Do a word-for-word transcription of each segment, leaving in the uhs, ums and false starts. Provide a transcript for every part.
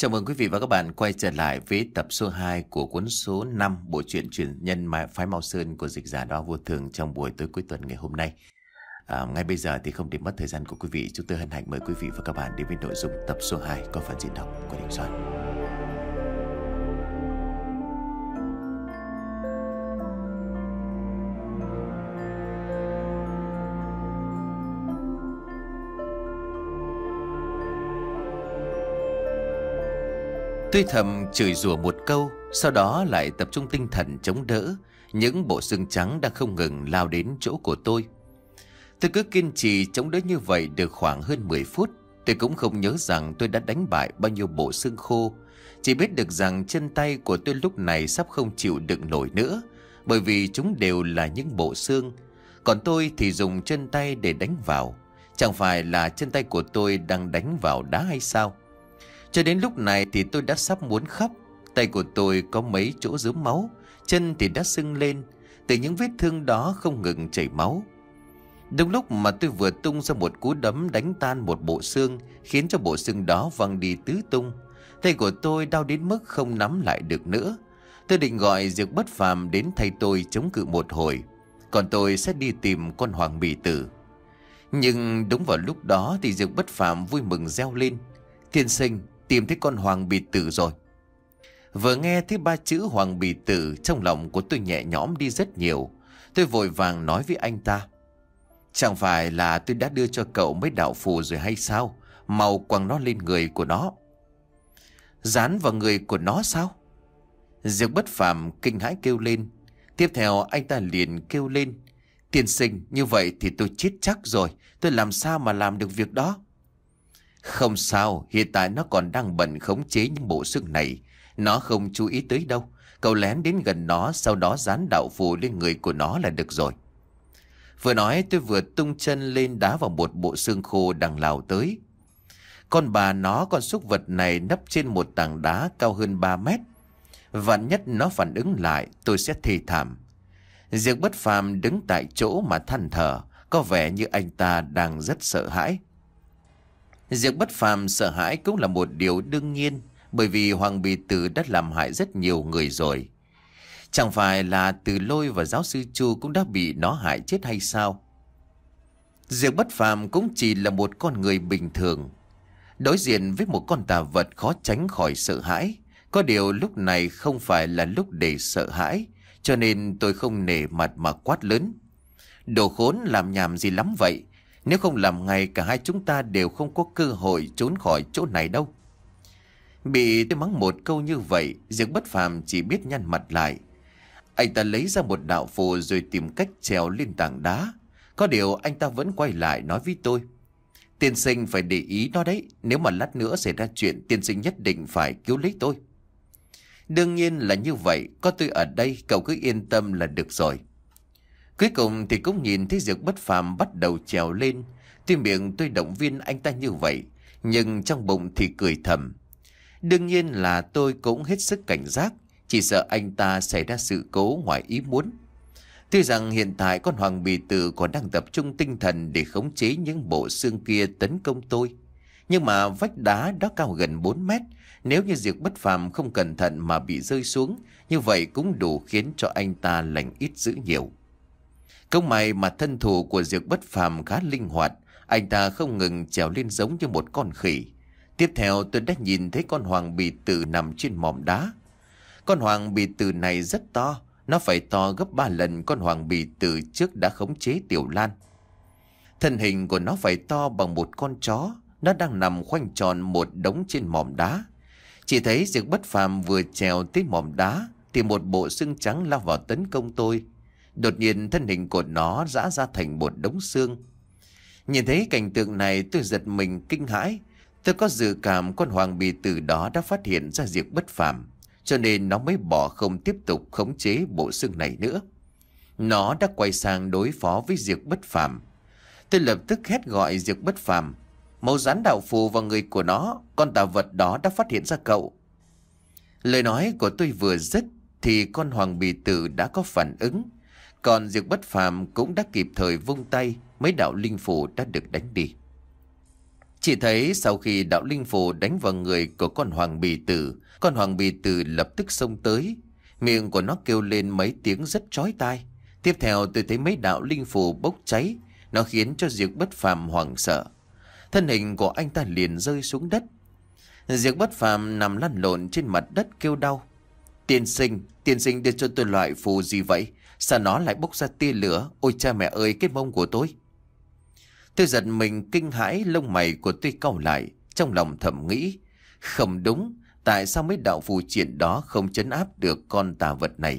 Chào mừng quý vị và các bạn quay trở lại với tập số hai của cuốn số năm bộ truyện truyền nhân Mai- Phái Mao Sơn của dịch giả Đó Vô Thường trong buổi tối cuối tuần ngày hôm nay. À, ngay bây giờ thì không để mất thời gian của quý vị, chúng tôi hân hạnh mời quý vị và các bạn đến với nội dung tập số hai có phần diễn đọc của Đình Soạn. Tôi thầm chửi rủa một câu, sau đó lại tập trung tinh thần chống đỡ những bộ xương trắng đang không ngừng lao đến chỗ của tôi. Tôi cứ kiên trì chống đỡ như vậy được khoảng hơn mười phút. Tôi cũng không nhớ rằng tôi đã đánh bại bao nhiêu bộ xương khô, chỉ biết được rằng chân tay của tôi lúc này sắp không chịu đựng nổi nữa, bởi vì chúng đều là những bộ xương. Còn tôi thì dùng chân tay để đánh vào. Chẳng phải là chân tay của tôi đang đánh vào đá hay sao? Cho đến lúc này thì tôi đã sắp muốn khóc. Tay của tôi có mấy chỗ rớm máu, chân thì đã sưng lên. Từ những vết thương đó không ngừng chảy máu. Đúng lúc mà tôi vừa tung ra một cú đấm đánh tan một bộ xương, khiến cho bộ xương đó văng đi tứ tung. Tay của tôi đau đến mức không nắm lại được nữa. Tôi định gọi Diệp Bất Phàm đến thay tôi chống cự một hồi, còn tôi sẽ đi tìm con Hoàng Bì Tử. Nhưng đúng vào lúc đó thì Diệp Bất Phàm vui mừng reo lên: "Tiên sinh, tìm thấy con Hoàng Bì Tử rồi." Vừa nghe thấy ba chữ Hoàng Bì Tử, trong lòng của tôi nhẹ nhõm đi rất nhiều. Tôi vội vàng nói với anh ta: "Chẳng phải là tôi đã đưa cho cậu mấy đạo phù rồi hay sao? Mau quăng nó lên người của nó." "Dán vào người của nó sao?" Diệp Bất Phàm kinh hãi kêu lên. Tiếp theo anh ta liền kêu lên: "Tiên sinh, như vậy thì tôi chết chắc rồi. Tôi làm sao mà làm được việc đó?" "Không sao, hiện tại nó còn đang bận khống chế những bộ xương này. Nó không chú ý tới đâu. Cậu lén đến gần nó, sau đó dán đạo phù lên người của nó là được rồi." Vừa nói tôi vừa tung chân lên đá vào một bộ xương khô đang lao tới. Con bà nó, con súc vật này nấp trên một tảng đá cao hơn ba mét. Vạn nhất nó phản ứng lại, tôi sẽ thê thảm. Diệp Bất Phàm đứng tại chỗ mà than thở, có vẻ như anh ta đang rất sợ hãi. Diệp Bất Phàm sợ hãi cũng là một điều đương nhiên, bởi vì Hoàng Bì Tử đã làm hại rất nhiều người rồi. Chẳng phải là Từ Lôi và giáo sư Chu cũng đã bị nó hại chết hay sao? Diệp Bất Phàm cũng chỉ là một con người bình thường, đối diện với một con tà vật khó tránh khỏi sợ hãi. Có điều lúc này không phải là lúc để sợ hãi, cho nên tôi không nể mặt mà quát lớn: "Đồ khốn, làm nhảm gì lắm vậy? Nếu không làm ngay, cả hai chúng ta đều không có cơ hội trốn khỏi chỗ này đâu." Bị tôi mắng một câu như vậy, Diệp Bất Phàm chỉ biết nhăn mặt lại. Anh ta lấy ra một đạo phù rồi tìm cách trèo lên tảng đá. Có điều anh ta vẫn quay lại nói với tôi: "Tiên sinh phải để ý nó đấy. Nếu mà lát nữa xảy ra chuyện, tiên sinh nhất định phải cứu lấy tôi." "Đương nhiên là như vậy, có tôi ở đây, cậu cứ yên tâm là được rồi." Cuối cùng thì cũng nhìn thấy Diệp Bất Phàm bắt đầu trèo lên. Tuy miệng tôi động viên anh ta như vậy, nhưng trong bụng thì cười thầm. Đương nhiên là tôi cũng hết sức cảnh giác, chỉ sợ anh ta xảy ra sự cố ngoài ý muốn. Tuy rằng hiện tại con Hoàng Bì Tử còn đang tập trung tinh thần để khống chế những bộ xương kia tấn công tôi, nhưng mà vách đá đó cao gần bốn mét. Nếu như Diệp Bất Phàm không cẩn thận mà bị rơi xuống, như vậy cũng đủ khiến cho anh ta lành ít dữ nhiều. Công may mà thân thủ của Diệp Bất Phàm khá linh hoạt, anh ta không ngừng trèo lên giống như một con khỉ. Tiếp theo tôi đã nhìn thấy con Hoàng Bì Tử nằm trên mỏm đá. Con Hoàng Bì Tử này rất to, nó phải to gấp ba lần con Hoàng Bì Tử trước đã khống chế Tiểu Lan. Thân hình của nó phải to bằng một con chó, nó đang nằm khoanh tròn một đống trên mỏm đá. Chỉ thấy Diệp Bất Phàm vừa trèo tới mỏm đá thì một bộ xương trắng lao vào tấn công tôi. Đột nhiên thân hình của nó giã ra thành một đống xương. Nhìn thấy cảnh tượng này tôi giật mình kinh hãi. Tôi có dự cảm con Hoàng Bì Tử đó đã phát hiện ra Diệp Bất Phàm, cho nên nó mới bỏ không tiếp tục khống chế bộ xương này nữa. Nó đã quay sang đối phó với Diệp Bất Phàm. Tôi lập tức hét gọi Diệp Bất Phàm: "Mau dán đạo phù vào người của nó, con tà vật đó đã phát hiện ra cậu." Lời nói của tôi vừa dứt thì con Hoàng Bì Tử đã có phản ứng, còn Diệp Bất Phàm cũng đã kịp thời vung tay, mấy đạo linh phù đã được đánh đi. Chỉ thấy sau khi đạo linh phù đánh vào người của con hoàng bì tử, con hoàng bì tử lập tức xông tới. Miệng của nó kêu lên mấy tiếng rất chói tai. Tiếp theo tôi thấy mấy đạo linh phù bốc cháy. Nó khiến cho Diệp Bất Phàm hoảng sợ. Thân hình của anh ta liền rơi xuống đất. Diệp Bất Phàm nằm lăn lộn trên mặt đất kêu đau. Tiên sinh, tiên sinh đưa cho tôi loại phù gì vậy? Sao nó lại bốc ra tia lửa? Ôi cha mẹ ơi, cái mông của tôi! Tôi giật mình kinh hãi, lông mày của tôi cau lại, trong lòng thầm nghĩ, không đúng, tại sao mấy đạo phù triện đó không trấn áp được con tà vật này?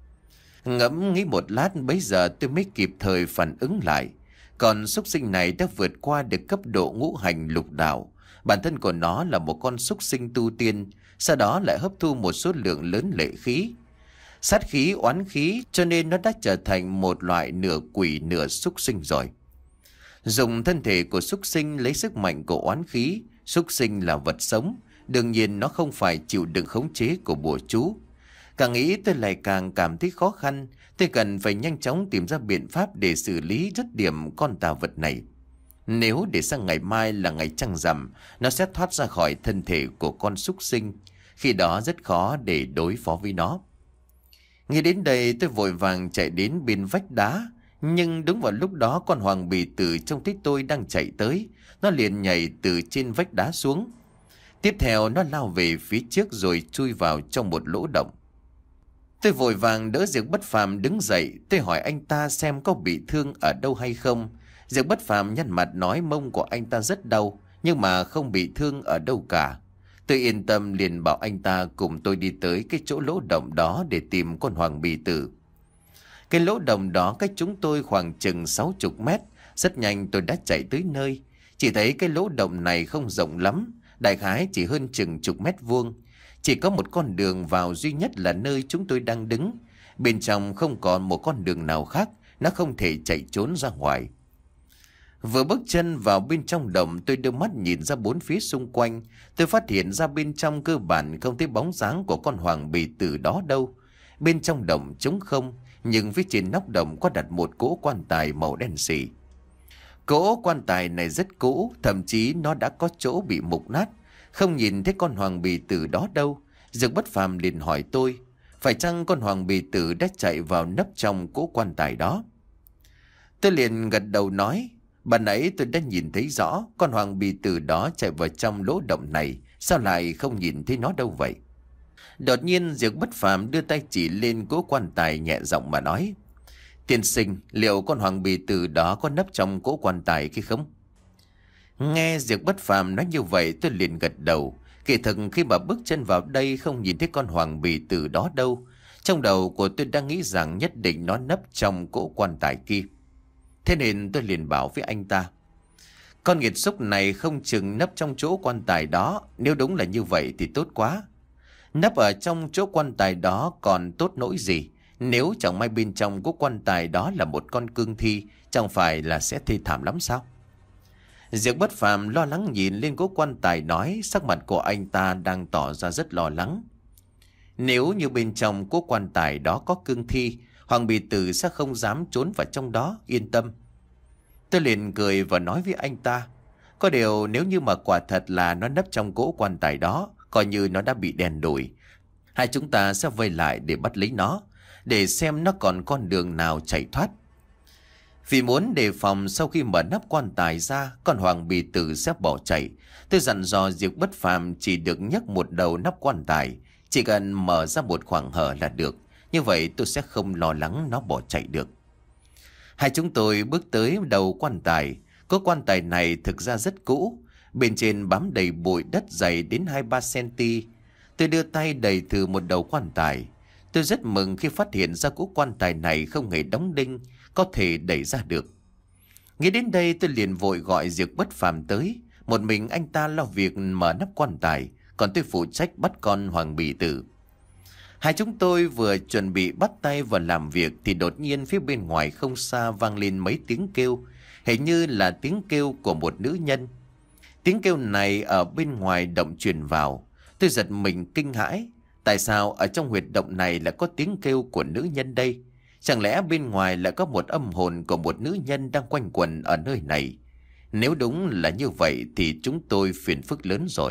Ngẫm nghĩ một lát, bấy giờ tôi mới kịp thời phản ứng lại. Còn súc sinh này đã vượt qua được cấp độ ngũ hành lục đạo. Bản thân của nó là một con súc sinh tu tiên, sau đó lại hấp thu một số lượng lớn lệ khí, sát khí, oán khí, cho nên nó đã trở thành một loại nửa quỷ nửa súc sinh rồi. Dùng thân thể của súc sinh lấy sức mạnh của oán khí. Súc sinh là vật sống, đương nhiên nó không phải chịu đựng khống chế của bùa chú. Càng nghĩ tôi lại càng cảm thấy khó khăn. Tôi cần phải nhanh chóng tìm ra biện pháp để xử lý dứt điểm con tà vật này. Nếu để sang ngày mai là ngày trăng rằm, nó sẽ thoát ra khỏi thân thể của con súc sinh. Khi đó rất khó để đối phó với nó. Nghĩ đến đây tôi vội vàng chạy đến bên vách đá. Nhưng đúng vào lúc đó con hoàng bì tử trông thấy tôi đang chạy tới. Nó liền nhảy từ trên vách đá xuống. Tiếp theo nó lao về phía trước rồi chui vào trong một lỗ động. Tôi vội vàng đỡ Diệp Bất Phàm đứng dậy. Tôi hỏi anh ta xem có bị thương ở đâu hay không. Diệp Bất Phàm nhăn mặt nói mông của anh ta rất đau, nhưng mà không bị thương ở đâu cả. Tôi yên tâm liền bảo anh ta cùng tôi đi tới cái chỗ lỗ động đó để tìm con hoàng bì tử. Cái lỗ động đó cách chúng tôi khoảng chừng sáu mươi mét. Rất nhanh tôi đã chạy tới nơi. Chỉ thấy cái lỗ động này không rộng lắm, đại khái chỉ hơn chừng chục mét vuông. Chỉ có một con đường vào duy nhất là nơi chúng tôi đang đứng. Bên trong không còn một con đường nào khác, nó không thể chạy trốn ra ngoài. Vừa bước chân vào bên trong động, tôi đưa mắt nhìn ra bốn phía xung quanh. Tôi phát hiện ra bên trong cơ bản không thấy bóng dáng của con hoàng bì tử đó đâu. Bên trong động trống không, nhưng phía trên nóc động có đặt một cỗ quan tài màu đen xì. Cỗ quan tài này rất cũ, thậm chí nó đã có chỗ bị mục nát. Không nhìn thấy con hoàng bì tử đó đâu. Diệp Bất Phàm liền hỏi tôi, phải chăng con hoàng bì tử đã chạy vào nấp trong cỗ quan tài đó? Tôi liền gật đầu nói, ban nãy tôi đã nhìn thấy rõ con hoàng bì tử đó chạy vào trong lỗ động này, sao lại không nhìn thấy nó đâu vậy? Đột nhiên Diệp Bất Phàm đưa tay chỉ lên cỗ quan tài nhẹ giọng mà nói, tiên sinh, liệu con hoàng bì tử đó có nấp trong cỗ quan tài kia không? Nghe Diệp Bất Phàm nói như vậy tôi liền gật đầu. Kỳ thực khi mà bước chân vào đây không nhìn thấy con hoàng bì tử đó đâu. Trong đầu của tôi đang nghĩ rằng nhất định nó nấp trong cỗ quan tài kia. Thế nên tôi liền bảo với anh ta, con nghiệt xúc này không chừng nấp trong chỗ quan tài đó. Nếu đúng là như vậy thì tốt quá. Nấp ở trong chỗ quan tài đó còn tốt nỗi gì? Nếu chẳng may bên trong của quan tài đó là một con cương thi, chẳng phải là sẽ thê thảm lắm sao? Diệp Bất Phàm lo lắng nhìn lên cố quan tài nói, sắc mặt của anh ta đang tỏ ra rất lo lắng. Nếu như bên trong cố quan tài đó có cương thi, hoàng bì tử sẽ không dám trốn vào trong đó, yên tâm. Tôi liền cười và nói với anh ta, có điều nếu như mà quả thật là nó nấp trong cỗ quan tài đó, coi như nó đã bị đèn đuổi, hai chúng ta sẽ vây lại để bắt lấy nó, để xem nó còn con đường nào chạy thoát. Vì muốn đề phòng sau khi mở nắp quan tài ra, con hoàng bì tử sẽ bỏ chạy, tôi dặn dò Diệp Bất Phàm chỉ được nhấc một đầu nắp quan tài, chỉ cần mở ra một khoảng hở là được. Như vậy tôi sẽ không lo lắng nó bỏ chạy được. Hai chúng tôi bước tới đầu quan tài. Có quan tài này thực ra rất cũ, bên trên bám đầy bụi đất dày đến hai ba xăng-ti-mét. Tôi đưa tay đẩy thử một đầu quan tài. Tôi rất mừng khi phát hiện ra cỗ quan tài này không hề đóng đinh, có thể đẩy ra được. Nghĩ đến đây tôi liền vội gọi Diệp Bất Phàm tới. Một mình anh ta lo việc mở nắp quan tài, còn tôi phụ trách bắt con hoàng bì tử. Hai chúng tôi vừa chuẩn bị bắt tay vào làm việc thì đột nhiên phía bên ngoài không xa vang lên mấy tiếng kêu, hình như là tiếng kêu của một nữ nhân. Tiếng kêu này ở bên ngoài động truyền vào. Tôi giật mình kinh hãi. Tại sao ở trong huyệt động này lại có tiếng kêu của nữ nhân đây? Chẳng lẽ bên ngoài lại có một âm hồn của một nữ nhân đang quanh quẩn ở nơi này? Nếu đúng là như vậy thì chúng tôi phiền phức lớn rồi.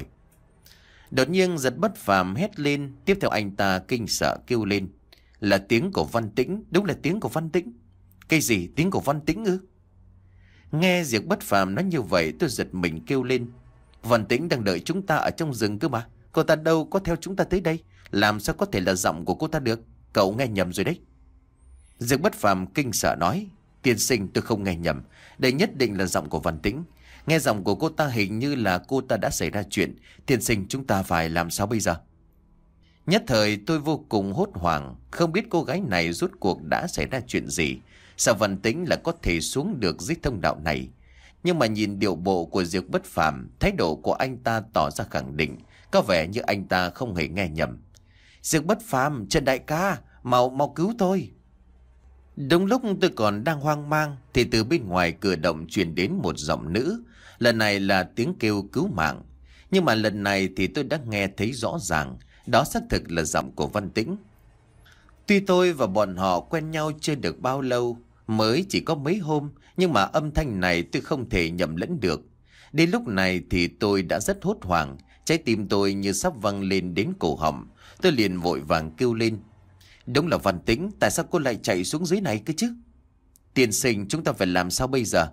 Đột nhiên Giật bất phàm hét lên. Tiếp theo anh ta kinh sợ kêu lên. Là tiếng của Văn Tĩnh. Đúng là tiếng của Văn Tĩnh. Cái gì? Tiếng của Văn Tĩnh ư? Nghe Diệp bất phàm nói như vậy, tôi giật mình kêu lên. Văn Tĩnh đang đợi chúng ta ở trong rừng cơ mà. Cô ta đâu có theo chúng ta tới đây. Làm sao có thể là giọng của cô ta được? Cậu nghe nhầm rồi đấy. Diệp bất phàm kinh sợ nói. Tiên sinh, tôi không nghe nhầm. Đây nhất định là giọng của Văn Tĩnh. Nghe giọng của cô ta hình như là cô ta đã xảy ra chuyện. Tiên sinh, chúng ta phải làm sao bây giờ? Nhất thời tôi vô cùng hốt hoảng. Không biết cô gái này rốt cuộc đã xảy ra chuyện gì. Sao Văn Tĩnh là có thể xuống được dưới thông đạo này? Nhưng mà nhìn điệu bộ của Diệp bất phàm, thái độ của anh ta tỏ ra khẳng định. Có vẻ như anh ta không hề nghe nhầm. Diệp bất phàm, Trần đại ca, mau mau cứu tôi. Đúng lúc tôi còn đang hoang mang thì từ bên ngoài cửa động truyền đến một giọng nữ. Lần này là tiếng kêu cứu mạng. Nhưng mà lần này thì tôi đã nghe thấy rõ ràng. Đó xác thực là giọng của Văn Tĩnh. Tuy tôi và bọn họ quen nhau chưa được bao lâu, mới chỉ có mấy hôm, nhưng mà âm thanh này tôi không thể nhầm lẫn được. Đến lúc này thì tôi đã rất hốt hoảng. Trái tim tôi như sắp văng lên đến cổ họng. Tôi liền vội vàng kêu lên. Đúng là Văn Tĩnh, tại sao cô lại chạy xuống dưới này cơ chứ? Tiên sinh, chúng ta phải làm sao bây giờ?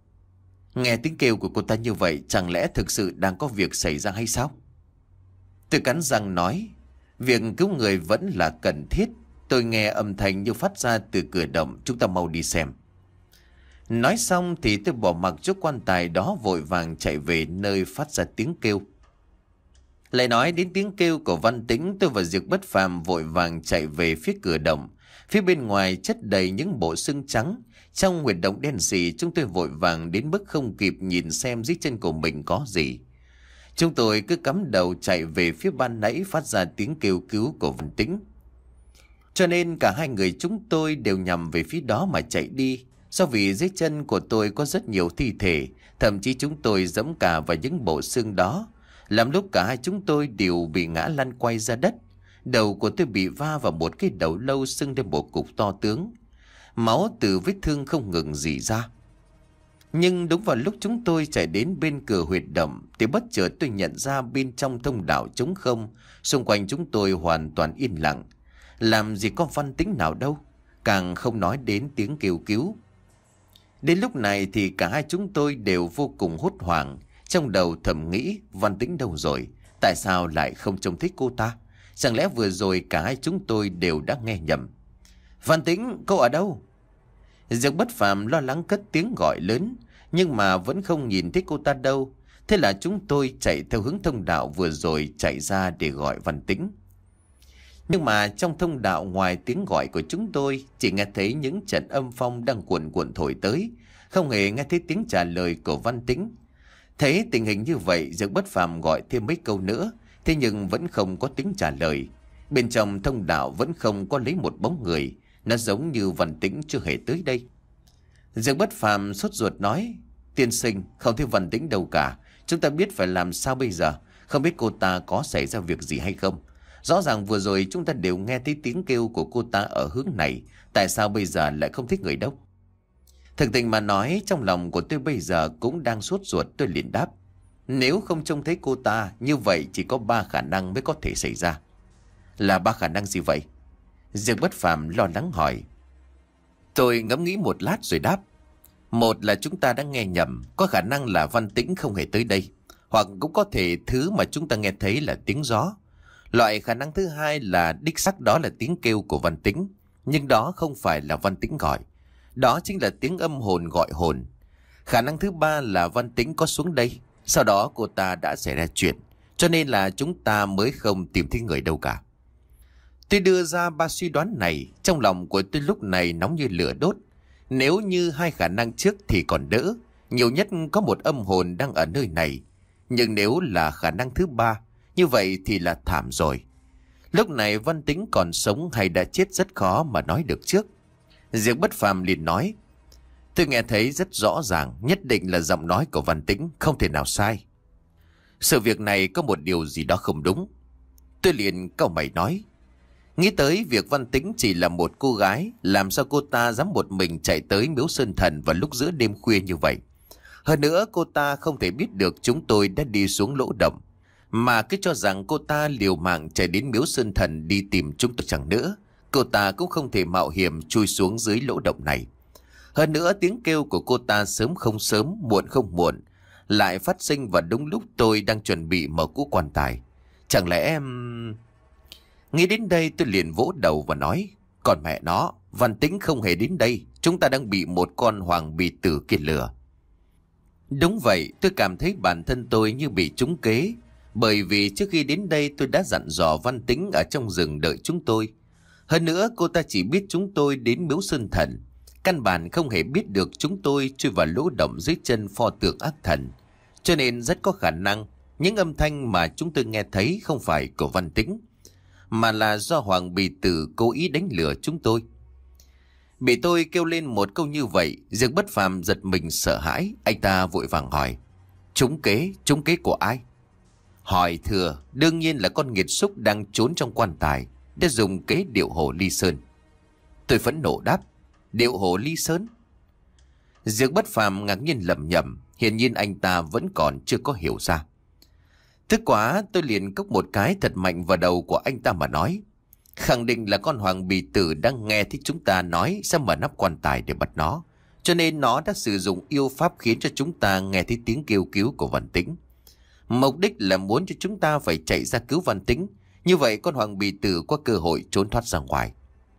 Nghe tiếng kêu của cô ta như vậy, chẳng lẽ thực sự đang có việc xảy ra hay sao? Tôi cắn răng nói. Việc cứu người vẫn là cần thiết. Tôi nghe âm thanh như phát ra từ cửa động. Chúng ta mau đi xem. Nói xong thì tôi bỏ mặc chiếc quan tài đó, vội vàng chạy về nơi phát ra tiếng kêu. Lại nói đến tiếng kêu của Văn Tĩnh, tôi và Diệp bất phàm vội vàng chạy về phía cửa động. Phía bên ngoài chất đầy những bộ xương trắng. Trong huyệt động đen sì, chúng tôi vội vàng đến mức không kịp nhìn xem dưới chân của mình có gì. Chúng tôi cứ cắm đầu chạy về phía ban nãy phát ra tiếng kêu cứu của Văn Tĩnh. Cho nên cả hai người chúng tôi đều nhằm về phía đó mà chạy đi. Do vì dưới chân của tôi có rất nhiều thi thể, thậm chí chúng tôi giẫm cả vào những bộ xương đó, làm lúc cả hai chúng tôi đều bị ngã lăn quay ra đất. Đầu của tôi bị va vào một cái đầu lâu sưng lên một cục to tướng. Máu từ vết thương không ngừng rỉ ra. Nhưng đúng vào lúc chúng tôi chạy đến bên cửa huyệt động thì bất chợt tôi nhận ra bên trong thông đạo trống không, xung quanh chúng tôi hoàn toàn yên lặng. Làm gì có Văn Tĩnh nào đâu, càng không nói đến tiếng kêu cứu. Đến lúc này thì cả hai chúng tôi đều vô cùng hốt hoảng. Trong đầu thầm nghĩ, Văn Tĩnh đâu rồi? Tại sao lại không trông thấy cô ta? Chẳng lẽ vừa rồi cả hai chúng tôi đều đã nghe nhầm? Văn Tĩnh, cô ở đâu? Diệp bất phàm lo lắng cất tiếng gọi lớn, nhưng mà vẫn không nhìn thấy cô ta đâu. Thế là chúng tôi chạy theo hướng thông đạo vừa rồi chạy ra để gọi Văn Tĩnh. Nhưng mà trong thông đạo, ngoài tiếng gọi của chúng tôi, chỉ nghe thấy những trận âm phong đang cuồn cuộn thổi tới, không hề nghe thấy tiếng trả lời của Văn Tĩnh. Thấy tình hình như vậy, Diệp bất phàm gọi thêm mấy câu nữa, thế nhưng vẫn không có tiếng trả lời. Bên trong thông đạo vẫn không có lấy một bóng người, nó giống như Văn Tĩnh chưa hề tới đây. Diệp bất phàm sốt ruột nói, tiên sinh, không thấy Văn Tĩnh đâu cả. Chúng ta biết phải làm sao bây giờ? Không biết cô ta có xảy ra việc gì hay không? Rõ ràng vừa rồi chúng ta đều nghe thấy tiếng kêu của cô ta ở hướng này. Tại sao bây giờ lại không thấy người đâu? Thực tình mà nói, trong lòng của tôi bây giờ cũng đang sốt ruột. Tôi liền đáp, nếu không trông thấy cô ta, như vậy chỉ có ba khả năng mới có thể xảy ra. Là ba khả năng gì vậy? Diệp bất phàm lo lắng hỏi. Tôi ngẫm nghĩ một lát rồi đáp. Một là chúng ta đã nghe nhầm, có khả năng là Văn Tĩnh không hề tới đây. Hoặc cũng có thể thứ mà chúng ta nghe thấy là tiếng gió. Loại khả năng thứ hai là đích xác đó là tiếng kêu của Văn Tĩnh, nhưng đó không phải là Văn Tĩnh gọi. Đó chính là tiếng âm hồn gọi hồn. Khả năng thứ ba là Văn Tĩnh có xuống đây, sau đó cô ta đã xảy ra chuyện, cho nên là chúng ta mới không tìm thấy người đâu cả. Tôi đưa ra ba suy đoán này, trong lòng của tôi lúc này nóng như lửa đốt. Nếu như hai khả năng trước thì còn đỡ, nhiều nhất có một âm hồn đang ở nơi này. Nhưng nếu là khả năng thứ ba, như vậy thì là thảm rồi. Lúc này Văn Tĩnh còn sống hay đã chết rất khó mà nói được trước. Diệp bất phàm liền nói, tôi nghe thấy rất rõ ràng, nhất định là giọng nói của Văn Tĩnh, không thể nào sai. Sự việc này có một điều gì đó không đúng. Tôi liền cau mày nói, nghĩ tới việc Văn Tĩnh chỉ là một cô gái, làm sao cô ta dám một mình chạy tới miếu sơn thần vào lúc giữa đêm khuya như vậy? Hơn nữa cô ta không thể biết được chúng tôi đã đi xuống lỗ động, mà cứ cho rằng cô ta liều mạng chạy đến miếu sơn thần đi tìm chúng tôi chẳng nữa. Cô ta cũng không thể mạo hiểm chui xuống dưới lỗ động này. Hơn nữa tiếng kêu của cô ta sớm không sớm, muộn không muộn, lại phát sinh vào đúng lúc tôi đang chuẩn bị mở cũ quan tài. Chẳng lẽ em... Nghĩ đến đây tôi liền vỗ đầu và nói, còn mẹ nó, Văn Tĩnh không hề đến đây, chúng ta đang bị một con hoàng bì tử kia lừa. Đúng vậy, tôi cảm thấy bản thân tôi như bị trúng kế, bởi vì trước khi đến đây tôi đã dặn dò Văn Tĩnh ở trong rừng đợi chúng tôi. Hơn nữa cô ta chỉ biết chúng tôi đến miếu sơn thần, căn bản không hề biết được chúng tôi chui vào lỗ động dưới chân pho tượng ác thần. Cho nên rất có khả năng những âm thanh mà chúng tôi nghe thấy không phải của Văn Tĩnh, mà là do Hoàng Bì Tử cố ý đánh lừa chúng tôi. Bị tôi kêu lên một câu như vậy, Diệp Bất Phàm giật mình sợ hãi. Anh ta vội vàng hỏi, trúng kế, trúng kế của ai? Hỏi thừa, đương nhiên là con nghiệt xúc đang trốn trong quan tài để dùng kế điệu hồ ly sơn. Tôi phẫn nộ đáp, điệu hồ ly sơn? Diệp Bất Phàm ngạc nhiên lẩm nhẩm, hiển nhiên anh ta vẫn còn chưa có hiểu ra. Tức quá, tôi liền cốc một cái thật mạnh vào đầu của anh ta mà nói, khẳng định là con Hoàng Bì Tử đang nghe thấy chúng ta nói sẽ mở nắp quan tài để bắt nó, cho nên nó đã sử dụng yêu pháp khiến cho chúng ta nghe thấy tiếng kêu cứu của Văn Tĩnh. Mục đích là muốn cho chúng ta phải chạy ra cứu Văn Tĩnh, như vậy con Hoàng Bì Tử có cơ hội trốn thoát ra ngoài.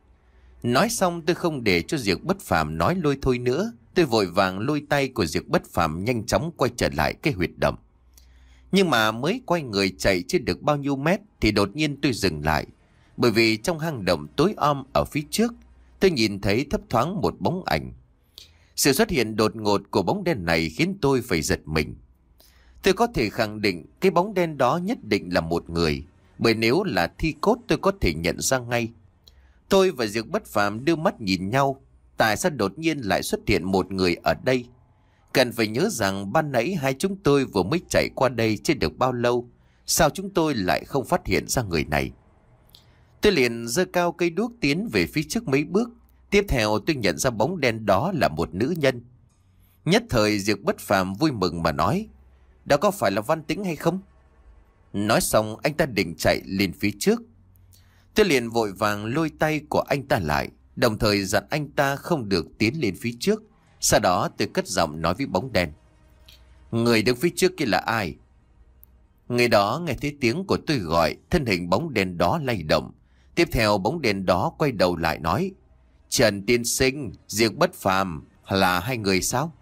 Nói xong tôi không để cho Diệp Bất Phàm nói lôi thôi nữa, tôi vội vàng lôi tay của Diệp Bất Phàm nhanh chóng quay trở lại cái huyệt động. Nhưng mà mới quay người chạy chưa được bao nhiêu mét thì đột nhiên tôi dừng lại, bởi vì trong hang động tối om ở phía trước tôi nhìn thấy thấp thoáng một bóng ảnh. Sự xuất hiện đột ngột của bóng đen này khiến tôi phải giật mình. Tôi có thể khẳng định cái bóng đen đó nhất định là một người, bởi nếu là thi cốt tôi có thể nhận ra ngay. Tôi và Diệp Bất Phàm đưa mắt nhìn nhau, tại sao đột nhiên lại xuất hiện một người ở đây? Cần phải nhớ rằng ban nãy hai chúng tôi vừa mới chạy qua đây chưa được bao lâu, sao chúng tôi lại không phát hiện ra người này? Tôi liền giơ cao cây đuốc tiến về phía trước mấy bước. Tiếp theo tôi nhận ra bóng đen đó là một nữ nhân. Nhất thời Diệp Bất Phàm vui mừng mà nói, đó có phải là Văn Tĩnh hay không? Nói xong anh ta định chạy lên phía trước. Tôi liền vội vàng lôi tay của anh ta lại, đồng thời dặn anh ta không được tiến lên phía trước. Sau đó tôi cất giọng nói với bóng đen, người đứng phía trước kia là ai? Người đó nghe thấy tiếng của tôi gọi, thân hình bóng đen đó lay động. Tiếp theo bóng đen đó quay đầu lại nói, Trần tiên sinh, Diệp Bất Phàm là hai người sao?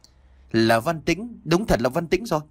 Là Văn Tĩnh, đúng thật là Văn Tĩnh rồi.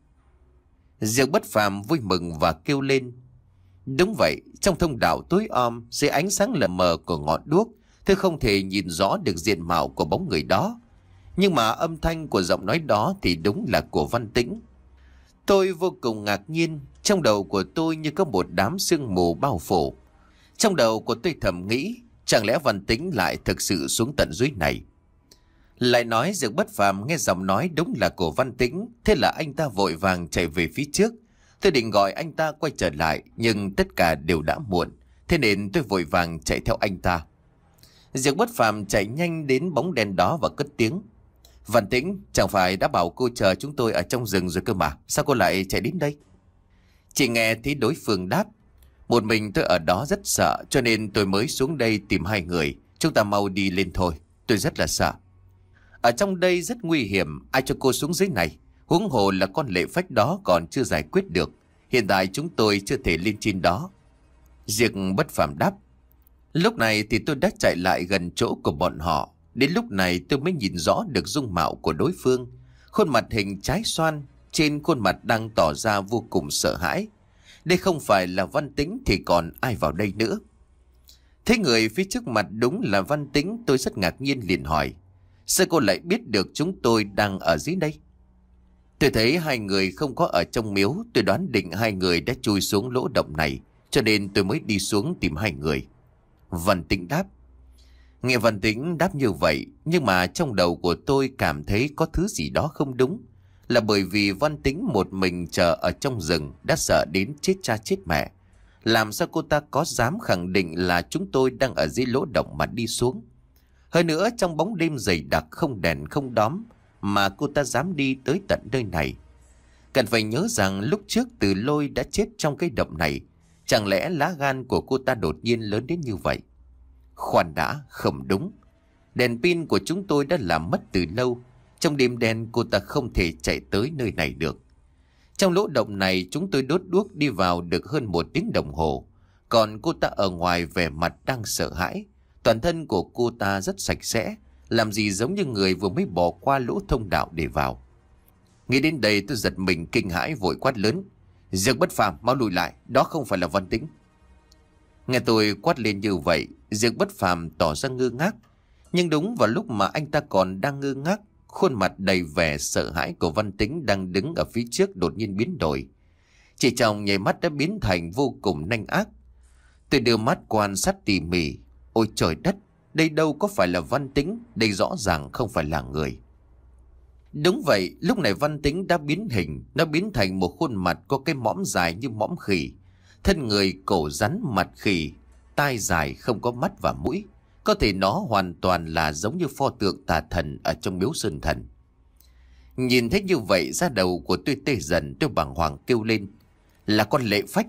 Diệp Bất Phàm vui mừng và kêu lên, đúng vậy, trong thông đạo tối om dưới ánh sáng lờ mờ của ngọn đuốc, tôi không thể nhìn rõ được diện mạo của bóng người đó, nhưng mà âm thanh của giọng nói đó thì đúng là của Văn Tĩnh. Tôi vô cùng ngạc nhiên, trong đầu của tôi như có một đám sương mù bao phủ. Trong đầu của tôi thầm nghĩ, chẳng lẽ Văn Tĩnh lại thực sự xuống tận dưới này? Lại nói Diệp Bất Phàm nghe giọng nói đúng là của Văn Tĩnh, thế là anh ta vội vàng chạy về phía trước. Tôi định gọi anh ta quay trở lại, nhưng tất cả đều đã muộn, thế nên tôi vội vàng chạy theo anh ta. Diệp Bất Phàm chạy nhanh đến bóng đèn đó và cất tiếng, Văn Tĩnh, chẳng phải đã bảo cô chờ chúng tôi ở trong rừng rồi cơ mà, sao cô lại chạy đến đây? Chỉ nghe thấy đối phương đáp, một mình tôi ở đó rất sợ, cho nên tôi mới xuống đây tìm hai người, chúng ta mau đi lên thôi, tôi rất là sợ. Ở trong đây rất nguy hiểm, ai cho cô xuống dưới này, huống hồ là con lệ phách đó còn chưa giải quyết được, hiện tại chúng tôi chưa thể lên trên đó. Diệp Bất Phàm đáp. Lúc này thì tôi đã chạy lại gần chỗ của bọn họ. Đến lúc này tôi mới nhìn rõ được dung mạo của đối phương. Khuôn mặt hình trái xoan, trên khuôn mặt đang tỏ ra vô cùng sợ hãi. Đây không phải là Văn Tĩnh thì còn ai vào đây nữa? Thấy người phía trước mặt đúng là Văn Tĩnh, tôi rất ngạc nhiên liền hỏi, sao cô lại biết được chúng tôi đang ở dưới đây? Tôi thấy hai người không có ở trong miếu, tôi đoán định hai người đã chui xuống lỗ động này, cho nên tôi mới đi xuống tìm hai người. Văn Tĩnh đáp. Nghe Văn Tĩnh đáp như vậy, nhưng mà trong đầu của tôi cảm thấy có thứ gì đó không đúng. Là bởi vì Văn Tĩnh một mình chờ ở trong rừng đã sợ đến chết cha chết mẹ. Làm sao cô ta có dám khẳng định là chúng tôi đang ở dưới lỗ động mà đi xuống? Hơn nữa trong bóng đêm dày đặc không đèn không đóm, mà cô ta dám đi tới tận nơi này? Cần phải nhớ rằng lúc trước Từ Lôi đã chết trong cái động này. Chẳng lẽ lá gan của cô ta đột nhiên lớn đến như vậy? Khoan đã, không đúng. Đèn pin của chúng tôi đã làm mất từ lâu. Trong đêm đen cô ta không thể chạy tới nơi này được. Trong lỗ động này chúng tôi đốt đuốc đi vào được hơn một tiếng đồng hồ. Còn cô ta ở ngoài vẻ mặt đang sợ hãi. Toàn thân của cô ta rất sạch sẽ, làm gì giống như người vừa mới bỏ qua lỗ thông đạo để vào. Nghĩ đến đây tôi giật mình kinh hãi vội quát lớn: Dược Bất Phàm, mau lùi lại, đó không phải là Văn Tĩnh. Nghe tôi quát lên như vậy, Dược Bất Phàm tỏ ra ngơ ngác. Nhưng đúng vào lúc mà anh ta còn đang ngơ ngác, khuôn mặt đầy vẻ sợ hãi của Văn Tĩnh đang đứng ở phía trước đột nhiên biến đổi. Chỉ trong nháy mắt đã biến thành vô cùng nhanh ác. Tôi đưa mắt quan sát tỉ mỉ. Ôi trời đất, đây đâu có phải là Văn Tĩnh, đây rõ ràng không phải là người. Đúng vậy, lúc này Văn Tĩnh đã biến hình. Nó biến thành một khuôn mặt có cái mõm dài như mõm khỉ, thân người cổ rắn mặt khỉ, tai dài không có mắt và mũi. Có thể nó hoàn toàn là giống như pho tượng tà thần ở trong miếu sơn thần. Nhìn thấy như vậy, da đầu của tôi tê dần. Tôi bàng hoàng kêu lên: Là con Lệ Phách.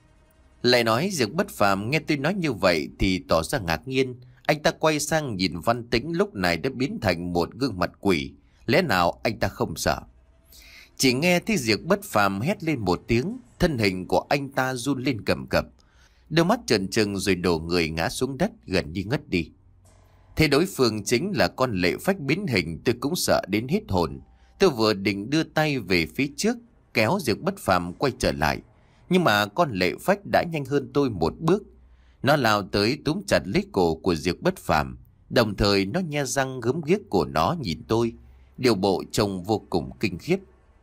Lại nói Dược Bất Phàm nghe tôi nói như vậy thì tỏ ra ngạc nhiên. Anh ta quay sang nhìn Văn Tĩnh lúc này đã biến thành một gương mặt quỷ. Lẽ nào anh ta không sợ? Chỉ nghe thấy Dược Bất Phàm hét lên một tiếng, thân hình của anh ta run lên cầm cập, đôi mắt trợn trừng rồi đổ người ngã xuống đất gần như ngất đi. Thế đối phương chính là con Lệ Phách biến hình, tôi cũng sợ đến hết hồn. Tôi vừa định đưa tay về phía trước kéo Dược Bất Phàm quay trở lại, nhưng mà con Lệ Phách đã nhanh hơn tôi một bước. Nó lao tới túm chặt lấy cổ của Dược Bất Phàm, đồng thời nó nhe răng gớm ghiếc của nó nhìn tôi, điều bộ trông vô cùng kinh khiếp.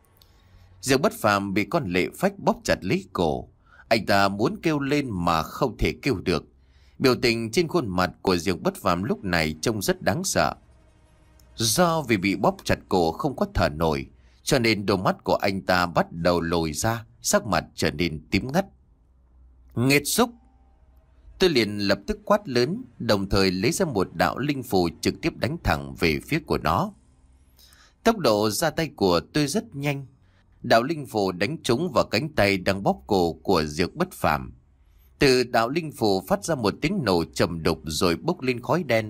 Dược Bất Phàm bị con Lệ Phách bóp chặt lấy cổ. Anh ta muốn kêu lên mà không thể kêu được. Biểu tình trên khuôn mặt của Dược Bất Phàm lúc này trông rất đáng sợ. Do vì bị bóp chặt cổ không có thở nổi, cho nên đôi mắt của anh ta bắt đầu lồi ra, sắc mặt trở nên tím ngắt. Nghiệt xúc! Tôi liền lập tức quát lớn, đồng thời lấy ra một đạo linh phù trực tiếp đánh thẳng về phía của nó. Tốc độ ra tay của tôi rất nhanh. Đạo linh phù đánh trúng vào cánh tay đang bóp cổ của Dược Bất Phàm. Từ đạo linh phù phát ra một tiếng nổ trầm đục rồi bốc lên khói đen.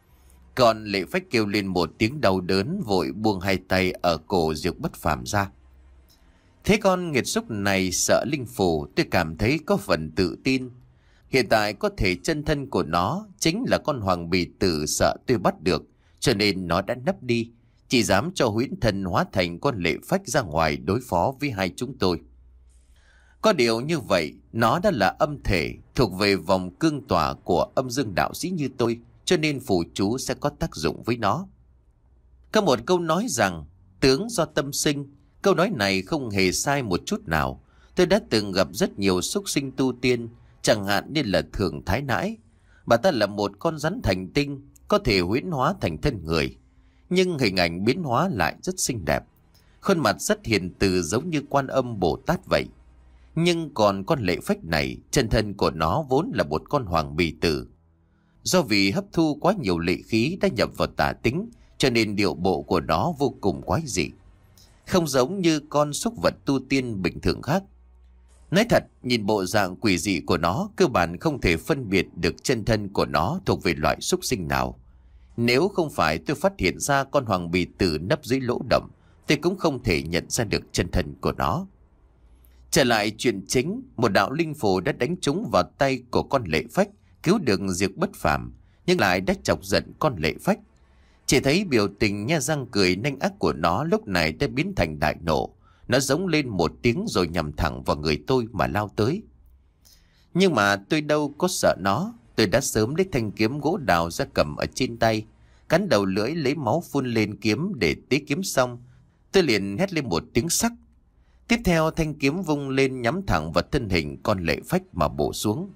Còn Lệ Phách kêu lên một tiếng đau đớn, vội buông hai tay ở cổ Dược Bất Phàm ra. Thế con nghiệt xúc này sợ linh phù, tôi cảm thấy có phần tự tin. Hiện tại có thể chân thân của nó chính là con hoàng bì tử sợ tôi bắt được, cho nên nó đã nấp đi, chỉ dám cho huyễn thần hóa thành con Lệ Phách ra ngoài đối phó với hai chúng tôi. Có điều như vậy, nó đã là âm thể thuộc về vòng cương tỏa của âm dương đạo sĩ như tôi, cho nên phù chú sẽ có tác dụng với nó. Có một câu nói rằng tướng do tâm sinh. Câu nói này không hề sai một chút nào. Tôi đã từng gặp rất nhiều súc sinh tu tiên, chẳng hạn như là Thường Thái Nãi. Bà ta là một con rắn thành tinh, có thể huyễn hóa thành thân người, nhưng hình ảnh biến hóa lại rất xinh đẹp. Khuôn mặt rất hiền từ giống như Quan Âm Bồ Tát vậy. Nhưng còn con Lệ Phách này, chân thân của nó vốn là một con hoàng bì tử. Do vì hấp thu quá nhiều lệ khí đã nhập vào tà tính, cho nên điệu bộ của nó vô cùng quái dị, không giống như con súc vật tu tiên bình thường khác. Nói thật, nhìn bộ dạng quỷ dị của nó, cơ bản không thể phân biệt được chân thân của nó thuộc về loại súc sinh nào. Nếu không phải tôi phát hiện ra con hoàng bì tử nấp dưới lỗ động, tôi cũng không thể nhận ra được chân thân của nó. Trở lại chuyện chính, một đạo linh phù đã đánh trúng vào tay của con Lệ Phách, cứu được Dược Bất Phàm, nhưng lại đã chọc giận con Lệ Phách. Chỉ thấy biểu tình nhe răng cười nhanh ác của nó lúc này đã biến thành đại nộ. Nó giống lên một tiếng rồi nhằm thẳng vào người tôi mà lao tới. Nhưng mà tôi đâu có sợ nó. Tôi đã sớm lấy thanh kiếm gỗ đào ra cầm ở trên tay, cắn đầu lưỡi lấy máu phun lên kiếm để tế kiếm xong. Tôi liền hét lên một tiếng sắc. Tiếp theo thanh kiếm vung lên nhắm thẳng vào thân hình con Lệ Phách mà bổ xuống.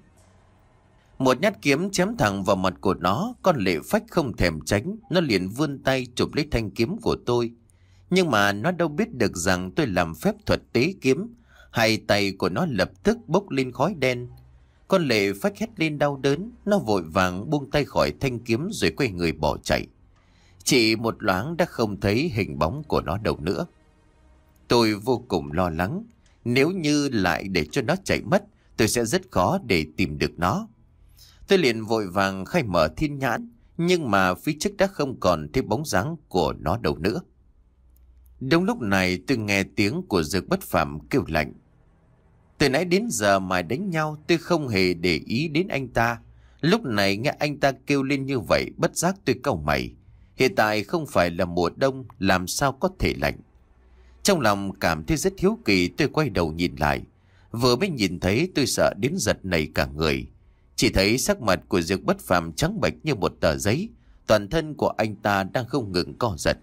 Một nhát kiếm chém thẳng vào mặt của nó. Con Lệ Phách không thèm tránh, nó liền vươn tay chụp lấy thanh kiếm của tôi. Nhưng mà nó đâu biết được rằng tôi làm phép thuật tế kiếm. Hai tay của nó lập tức bốc lên khói đen. Con Lệ Phách hét lên đau đớn, nó vội vàng buông tay khỏi thanh kiếm rồi quay người bỏ chạy. Chỉ một loáng đã không thấy hình bóng của nó đâu nữa. Tôi vô cùng lo lắng. Nếu như lại để cho nó chạy mất, tôi sẽ rất khó để tìm được nó. Tôi liền vội vàng khai mở thiên nhãn, nhưng mà phía trước đã không còn thấy bóng dáng của nó đâu nữa. Đúng lúc này tôi nghe tiếng của Dược Bất Phàm kêu lạnh. Từ nãy đến giờ mà đánh nhau tôi không hề để ý đến anh ta. Lúc này nghe anh ta kêu lên như vậy, bất giác tôi cau mày. Hiện tại không phải là mùa đông, làm sao có thể lạnh. Trong lòng cảm thấy rất hiếu kỳ, tôi quay đầu nhìn lại. Vừa mới nhìn thấy tôi sợ đến giật nảy cả người. Chỉ thấy sắc mặt của Dược Bất Phàm trắng bệch như một tờ giấy. Toàn thân của anh ta đang không ngừng co giật.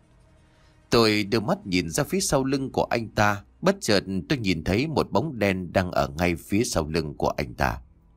Tôi đưa mắt nhìn ra phía sau lưng của anh ta. Bất chợt tôi nhìn thấy một bóng đen đang ở ngay phía sau lưng của anh ta.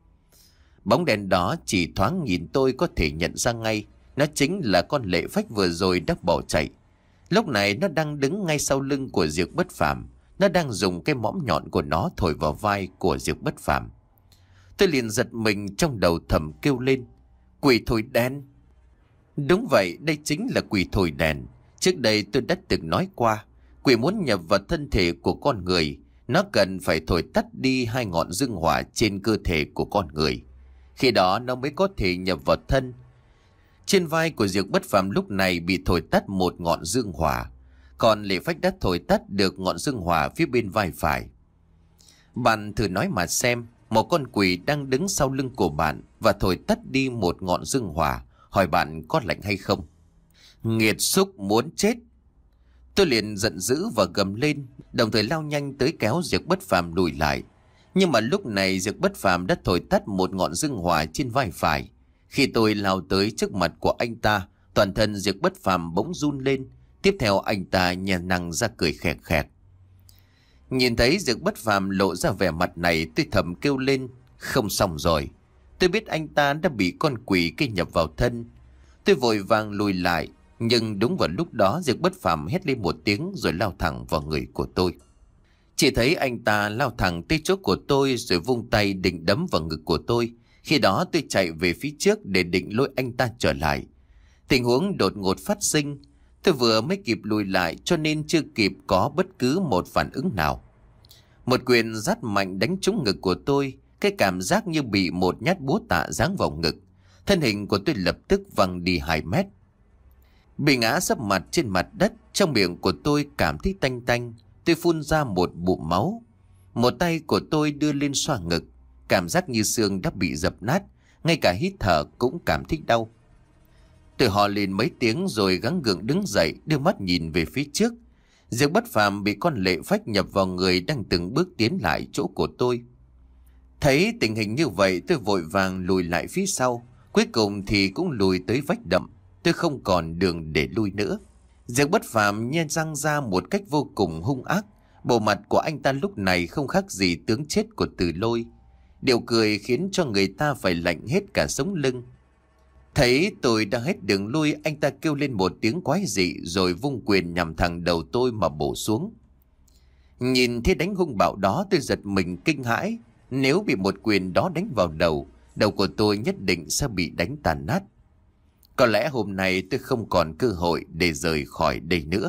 Bóng đen đó chỉ thoáng nhìn tôi có thể nhận ra ngay. Nó chính là con lệ phách vừa rồi đã bỏ chạy. Lúc này nó đang đứng ngay sau lưng của Dược Bất Phàm. Nó đang dùng cái mõm nhọn của nó thổi vào vai của Dược Bất Phàm. Tôi liền giật mình, trong đầu thầm kêu lên: quỷ thổi đèn. Đúng vậy, đây chính là quỷ thổi đèn. Trước đây tôi đã từng nói qua, quỷ muốn nhập vào thân thể của con người, nó cần phải thổi tắt đi hai ngọn dương hỏa trên cơ thể của con người. Khi đó nó mới có thể nhập vào thân. Trên vai của Dược Bất Phàm lúc này bị thổi tắt một ngọn dương hỏa, còn Lệ Phách đã thổi tắt được ngọn dương hỏa phía bên vai phải. Bạn thử nói mà xem, một con quỷ đang đứng sau lưng của bạn và thổi tắt đi một ngọn dương hỏa, hỏi bạn có lạnh hay không? Nghiệt xúc muốn chết! Tôi liền giận dữ và gầm lên, đồng thời lao nhanh tới kéo Dược Bất Phàm lùi lại. Nhưng mà lúc này Dược Bất Phàm đã thổi tắt một ngọn dương hỏa trên vai phải. Khi tôi lao tới trước mặt của anh ta, toàn thân Dược Bất Phàm bỗng run lên. Tiếp theo anh ta nhè nằng ra cười khẹt khẹt. Nhìn thấy Dược Bất Phàm lộ ra vẻ mặt này, tôi thầm kêu lên: không xong rồi. Tôi biết anh ta đã bị con quỷ kia nhập vào thân. Tôi vội vàng lùi lại, nhưng đúng vào lúc đó Dược Bất Phàm hét lên một tiếng rồi lao thẳng vào người của tôi. Chỉ thấy anh ta lao thẳng tới chỗ của tôi rồi vung tay định đấm vào ngực của tôi. Khi đó tôi chạy về phía trước để định lôi anh ta trở lại. Tình huống đột ngột phát sinh. Tôi vừa mới kịp lùi lại cho nên chưa kịp có bất cứ một phản ứng nào. Một quyền giắt mạnh đánh trúng ngực của tôi. Cái cảm giác như bị một nhát búa tạ giáng vào ngực. Thân hình của tôi lập tức văng đi hai mét. Bị ngã sấp mặt trên mặt đất. Trong miệng của tôi cảm thấy tanh tanh. Tôi phun ra một bụng máu. Một tay của tôi đưa lên xoa ngực. Cảm giác như xương đã bị dập nát. Ngay cả hít thở cũng cảm thấy đau. Tôi hò lên mấy tiếng rồi gắng gượng đứng dậy, đưa mắt nhìn về phía trước. Dược Bất Phàm bị con Lệ Phách nhập vào người đang từng bước tiến lại chỗ của tôi. Thấy tình hình như vậy tôi vội vàng lùi lại phía sau. Cuối cùng thì cũng lùi tới vách đậm. Tôi không còn đường để lui nữa. Dược Bất Phàm nhe răng ra một cách vô cùng hung ác. Bộ mặt của anh ta lúc này không khác gì tướng chết của Từ Lôi. Điều cười khiến cho người ta phải lạnh hết cả sống lưng. Thấy tôi đang hết đường lui, anh ta kêu lên một tiếng quái dị rồi vung quyền nhằm thẳng đầu tôi mà bổ xuống. Nhìn thấy đánh hung bạo đó tôi giật mình kinh hãi. Nếu bị một quyền đó đánh vào đầu, đầu của tôi nhất định sẽ bị đánh tàn nát. Có lẽ hôm nay tôi không còn cơ hội để rời khỏi đây nữa.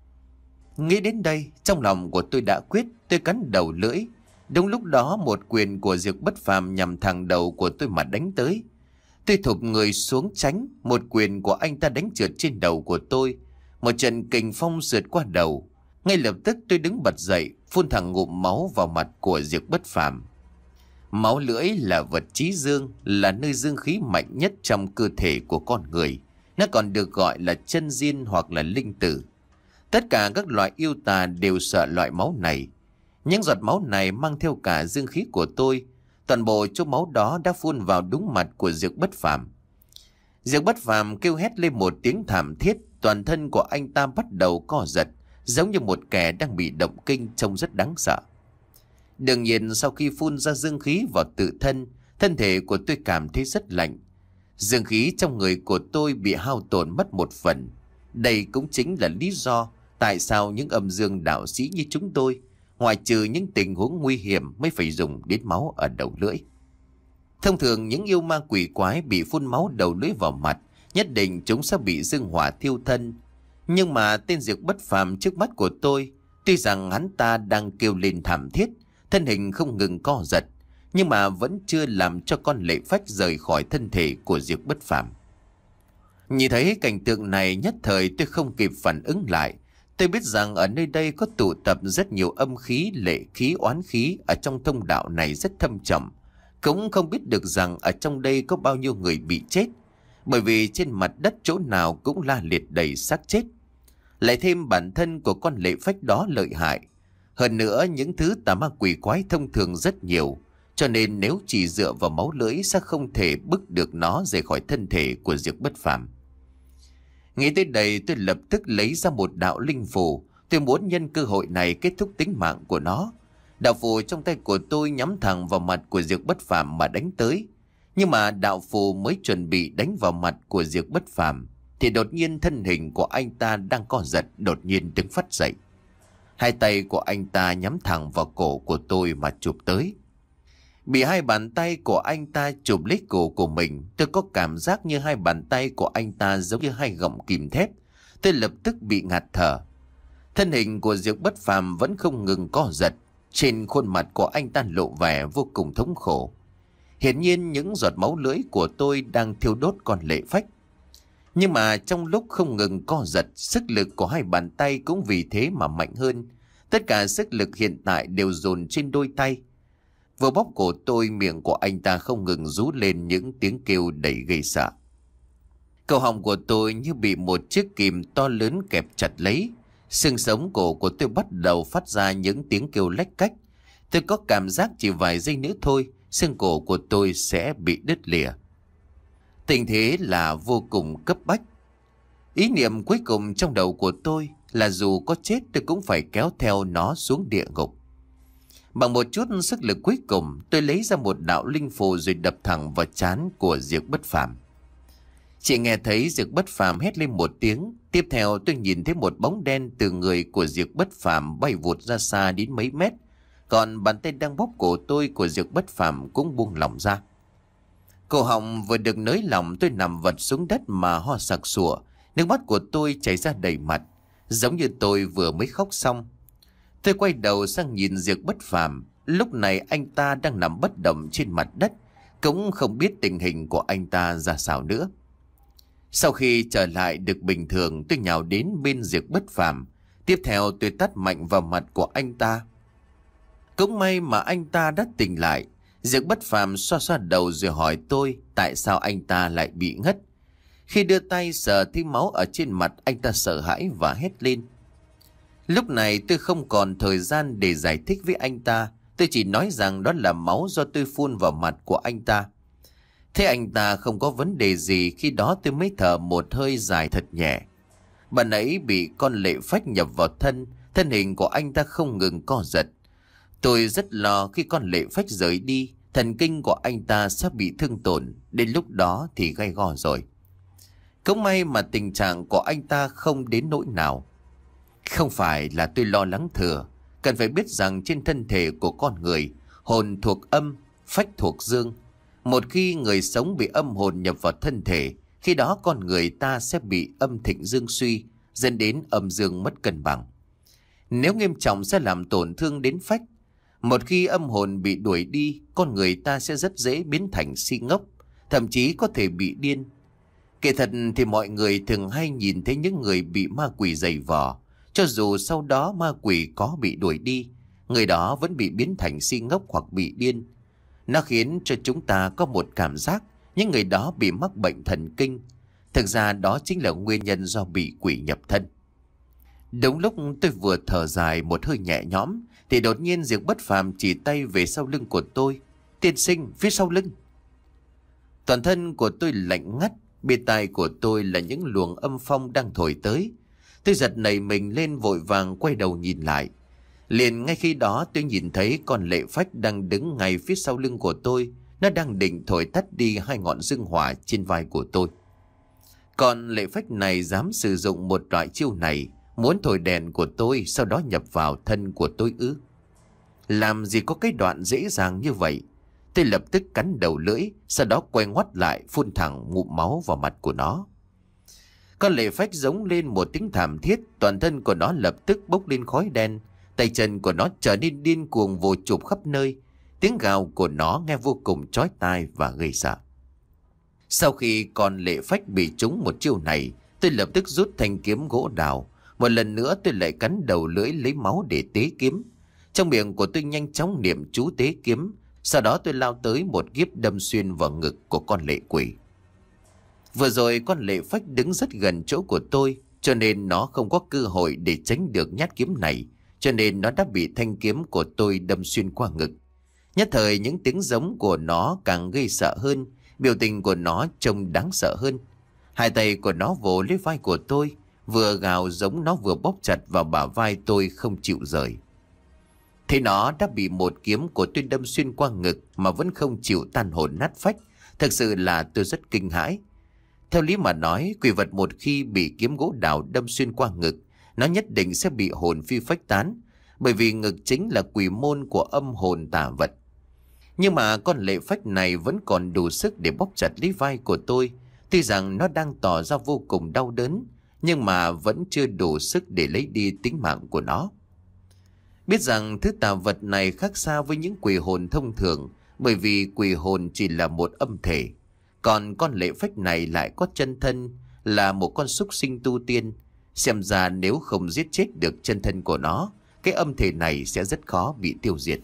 Nghĩ đến đây, trong lòng của tôi đã quyết, tôi cắn đầu lưỡi. Đúng lúc đó một quyền của Dược Bất Phàm nhằm thẳng đầu của tôi mà đánh tới. Tôi thụp người xuống tránh, một quyền của anh ta đánh trượt trên đầu của tôi. Một trận kình phong sượt qua đầu. Ngay lập tức tôi đứng bật dậy, phun thẳng ngụm máu vào mặt của Dược Bất Phàm. Máu lưỡi là vật chí dương, là nơi dương khí mạnh nhất trong cơ thể của con người. Nó còn được gọi là chân diên hoặc là linh tử. Tất cả các loại yêu tà đều sợ loại máu này. Những giọt máu này mang theo cả dương khí của tôi. Toàn bộ chỗ máu đó đã phun vào đúng mặt của Dược Bất Phàm. Dược Bất Phàm kêu hét lên một tiếng thảm thiết. Toàn thân của anh ta bắt đầu co giật, giống như một kẻ đang bị động kinh, trông rất đáng sợ. Đương nhiên sau khi phun ra dương khí vào tự thân, thân thể của tôi cảm thấy rất lạnh. Dương khí trong người của tôi bị hao tổn mất một phần. Đây cũng chính là lý do tại sao những âm dương đạo sĩ như chúng tôi, ngoài trừ những tình huống nguy hiểm mới phải dùng đến máu ở đầu lưỡi. Thông thường những yêu ma quỷ quái bị phun máu đầu lưỡi vào mặt nhất định chúng sẽ bị dương hỏa thiêu thân. Nhưng mà tên Diệp bất phàm trước mắt của tôi, tuy rằng hắn ta đang kêu lên thảm thiết, thân hình không ngừng co giật, nhưng mà vẫn chưa làm cho con lệ phách rời khỏi thân thể của Diệp bất phàm. Nhìn thấy cảnh tượng này, nhất thời tôi không kịp phản ứng lại. Tôi biết rằng ở nơi đây có tụ tập rất nhiều âm khí, lệ khí, oán khí ở trong thông đạo này rất thâm trầm. Cũng không biết được rằng ở trong đây có bao nhiêu người bị chết, bởi vì trên mặt đất chỗ nào cũng la liệt đầy xác chết. Lại thêm bản thân của con lệ phách đó lợi hại. Hơn nữa những thứ tà ma quỷ quái thông thường rất nhiều, cho nên nếu chỉ dựa vào máu lưỡi sẽ không thể bức được nó rời khỏi thân thể của Diệp bất phàm. Nghĩ tới đây, tôi lập tức lấy ra một đạo linh phù. Tôi muốn nhân cơ hội này kết thúc tính mạng của nó. Đạo phù trong tay của tôi nhắm thẳng vào mặt của Diệp bất phàm mà đánh tới. Nhưng mà đạo phù mới chuẩn bị đánh vào mặt của Diệp bất phàm, thì đột nhiên thân hình của anh ta đang co giật đột nhiên đứng phắt dậy. Hai tay của anh ta nhắm thẳng vào cổ của tôi mà chụp tới. Bị hai bàn tay của anh ta chụp lấy cổ của mình, tôi có cảm giác như hai bàn tay của anh ta giống như hai gọng kìm thép. Tôi lập tức bị ngạt thở. Thân hình của Diệp bất phàm vẫn không ngừng co giật. Trên khuôn mặt của anh ta lộ vẻ vô cùng thống khổ. Hiển nhiên những giọt máu lưỡi của tôi đang thiêu đốt con lệ phách. Nhưng mà trong lúc không ngừng co giật, sức lực của hai bàn tay cũng vì thế mà mạnh hơn. Tất cả sức lực hiện tại đều dồn trên đôi tay. Vừa bóp cổ tôi, miệng của anh ta không ngừng rú lên những tiếng kêu đầy gây sợ. Cổ họng của tôi như bị một chiếc kìm to lớn kẹp chặt lấy. Xương sống cổ của tôi bắt đầu phát ra những tiếng kêu lách cách. Tôi có cảm giác chỉ vài giây nữa thôi, xương cổ của tôi sẽ bị đứt lìa. Tình thế là vô cùng cấp bách. Ý niệm cuối cùng trong đầu của tôi là dù có chết tôi cũng phải kéo theo nó xuống địa ngục. Bằng một chút sức lực cuối cùng, tôi lấy ra một đạo linh phù rồi đập thẳng vào trán của Diệp bất phàm. Chỉ nghe thấy Diệp bất phàm hét lên một tiếng. Tiếp theo tôi nhìn thấy một bóng đen từ người của Diệp bất phàm bay vụt ra xa đến mấy mét. Còn bàn tay đang bóp cổ tôi của Diệp bất phàm cũng buông lỏng ra. Cổ họng vừa được nới lỏng, tôi nằm vật xuống đất mà ho sặc sụa. Nước mắt của tôi chảy ra đầy mặt, giống như tôi vừa mới khóc xong. Tôi quay đầu sang nhìn Diệp bất phàm. Lúc này anh ta đang nằm bất động trên mặt đất, cũng không biết tình hình của anh ta ra sao nữa. Sau khi trở lại được bình thường, tôi nhào đến bên Diệp bất phàm. Tiếp theo tôi tát mạnh vào mặt của anh ta. Cũng may mà anh ta đã tỉnh lại. Diệp bất phàm xoa xoa đầu rồi hỏi tôi tại sao anh ta lại bị ngất. Khi đưa tay sờ thấy máu ở trên mặt, anh ta sợ hãi và hét lên. Lúc này tôi không còn thời gian để giải thích với anh ta. Tôi chỉ nói rằng đó là máu do tôi phun vào mặt của anh ta. Thế anh ta không có vấn đề gì, khi đó tôi mới thở một hơi dài thật nhẹ. Bạn ấy bị con lệ phách nhập vào thân, thân hình của anh ta không ngừng co giật. Tôi rất lo khi con lệ phách rời đi, thần kinh của anh ta sắp bị thương tổn, đến lúc đó thì gay go rồi. Cũng may mà tình trạng của anh ta không đến nỗi nào. Không phải là tôi lo lắng thừa, cần phải biết rằng trên thân thể của con người, hồn thuộc âm, phách thuộc dương. Một khi người sống bị âm hồn nhập vào thân thể, khi đó con người ta sẽ bị âm thịnh dương suy, dẫn đến âm dương mất cân bằng. Nếu nghiêm trọng sẽ làm tổn thương đến phách. Một khi âm hồn bị đuổi đi, con người ta sẽ rất dễ biến thành si ngốc, thậm chí có thể bị điên. Kể thật thì mọi người thường hay nhìn thấy những người bị ma quỷ giày vò. Cho dù sau đó ma quỷ có bị đuổi đi, người đó vẫn bị biến thành si ngốc hoặc bị điên. Nó khiến cho chúng ta có một cảm giác những người đó bị mắc bệnh thần kinh. Thực ra đó chính là nguyên nhân do bị quỷ nhập thân. Đúng lúc tôi vừa thở dài một hơi nhẹ nhõm, thì đột nhiên Diệp bất phàm chỉ tay về sau lưng của tôi. Tiên sinh, phía sau lưng. Toàn thân của tôi lạnh ngắt, bên tai của tôi là những luồng âm phong đang thổi tới. Tôi giật nảy mình lên, vội vàng quay đầu nhìn lại. Liền ngay khi đó tôi nhìn thấy con lệ phách đang đứng ngay phía sau lưng của tôi. Nó đang định thổi tắt đi hai ngọn dương hỏa trên vai của tôi. Còn lệ phách này dám sử dụng một loại chiêu này, muốn thổi đèn của tôi, sau đó nhập vào thân của tôi ư? Làm gì có cái đoạn dễ dàng như vậy. Tôi lập tức cắn đầu lưỡi, sau đó quay ngoắt lại phun thẳng ngụm máu vào mặt của nó. Con lệ phách giống lên một tiếng thảm thiết, toàn thân của nó lập tức bốc lên khói đen, tay chân của nó trở nên điên cuồng vồ chụp khắp nơi. Tiếng gào của nó nghe vô cùng chói tai và gây sợ. Sau khi con lệ phách bị trúng một chiêu này, tôi lập tức rút thanh kiếm gỗ đào. Một lần nữa tôi lại cắn đầu lưỡi lấy máu để tế kiếm. Trong miệng của tôi nhanh chóng niệm chú tế kiếm. Sau đó tôi lao tới một kiếp đâm xuyên vào ngực của con lệ quỷ. Vừa rồi con lệ phách đứng rất gần chỗ của tôi, cho nên nó không có cơ hội để tránh được nhát kiếm này, cho nên nó đã bị thanh kiếm của tôi đâm xuyên qua ngực. Nhất thời những tiếng giống của nó càng gây sợ hơn, biểu tình của nó trông đáng sợ hơn. Hai tay của nó vồ lấy vai của tôi, vừa gào giống nó vừa bóp chặt vào bả vai tôi không chịu rời. Thế nó đã bị một kiếm của tôi đâm xuyên qua ngực mà vẫn không chịu tan hồn nát phách. Thực sự là tôi rất kinh hãi. Theo lý mà nói, quỷ vật một khi bị kiếm gỗ đào đâm xuyên qua ngực, nó nhất định sẽ bị hồn phi phách tán, bởi vì ngực chính là quỷ môn của âm hồn tà vật. Nhưng mà con lệ phách này vẫn còn đủ sức để bóp chặt lấy vai của tôi. Tuy rằng nó đang tỏ ra vô cùng đau đớn, nhưng mà vẫn chưa đủ sức để lấy đi tính mạng của nó. Biết rằng thứ tà vật này khác xa với những quỷ hồn thông thường, bởi vì quỷ hồn chỉ là một âm thể. Còn con lệ phách này lại có chân thân, là một con súc sinh tu tiên. Xem ra nếu không giết chết được chân thân của nó, cái âm thể này sẽ rất khó bị tiêu diệt.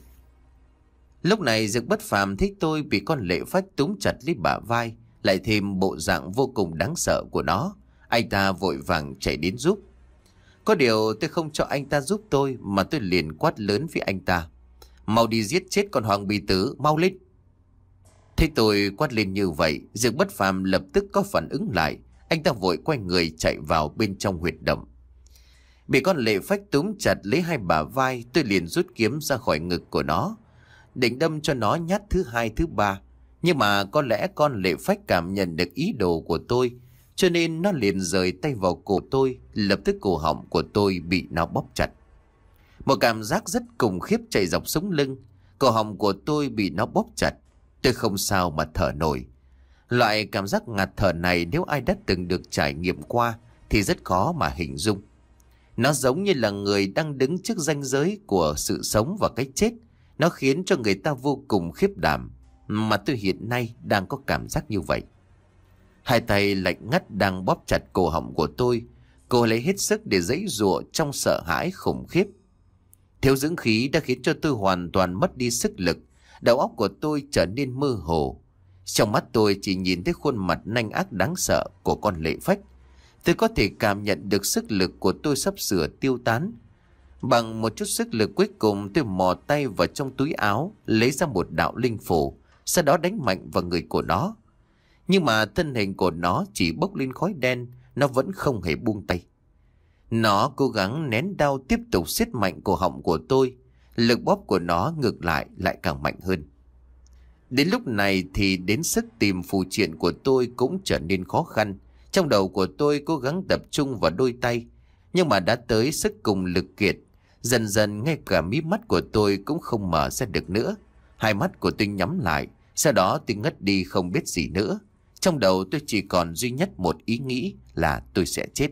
Lúc này Dược Bất Phàm thấy tôi bị con lệ phách túm chặt lấy bả vai, lại thêm bộ dạng vô cùng đáng sợ của nó. Anh ta vội vàng chạy đến giúp. Có điều tôi không cho anh ta giúp tôi, mà tôi liền quát lớn với anh ta: mau đi giết chết con hoàng bì tử, mau lên. Thấy tôi quát lên như vậy, Dược Bất Phàm lập tức có phản ứng lại. Anh ta vội quay người chạy vào bên trong huyệt động. Bị con lệ phách túm chặt lấy hai bả vai, tôi liền rút kiếm ra khỏi ngực của nó, định đâm cho nó nhát thứ hai thứ ba. Nhưng mà có lẽ con lệ phách cảm nhận được ý đồ của tôi, cho nên nó liền rời tay vào cổ tôi. Lập tức cổ họng của tôi bị nó bóp chặt. Một cảm giác rất khủng khiếp chạy dọc sống lưng. Cổ họng của tôi bị nó bóp chặt. Tôi không sao mà thở nổi. Loại cảm giác ngạt thở này nếu ai đã từng được trải nghiệm qua thì rất khó mà hình dung. Nó giống như là người đang đứng trước ranh giới của sự sống và cái chết. Nó khiến cho người ta vô cùng khiếp đảm. Mà tôi hiện nay đang có cảm giác như vậy. Hai tay lạnh ngắt đang bóp chặt cổ họng của tôi. Cô lấy hết sức để giãy giụa trong sợ hãi khủng khiếp. Thiếu dưỡng khí đã khiến cho tôi hoàn toàn mất đi sức lực. Đầu óc của tôi trở nên mơ hồ. Trong mắt tôi chỉ nhìn thấy khuôn mặt nanh ác đáng sợ của con lệ phách. Tôi có thể cảm nhận được sức lực của tôi sắp sửa tiêu tán. Bằng một chút sức lực cuối cùng, tôi mò tay vào trong túi áo, lấy ra một đạo linh phù, sau đó đánh mạnh vào người của nó. Nhưng mà thân hình của nó chỉ bốc lên khói đen, nó vẫn không hề buông tay. Nó cố gắng nén đau tiếp tục siết mạnh cổ họng của tôi. Lực bóp của nó ngược lại lại càng mạnh hơn. Đến lúc này thì đến sức tìm phù triện của tôi cũng trở nên khó khăn. Trong đầu của tôi cố gắng tập trung vào đôi tay, nhưng mà đã tới sức cùng lực kiệt. Dần dần ngay cả mí mắt của tôi cũng không mở ra được nữa. Hai mắt của tôi nhắm lại, sau đó tôi ngất đi không biết gì nữa. Trong đầu tôi chỉ còn duy nhất một ý nghĩ là tôi sẽ chết.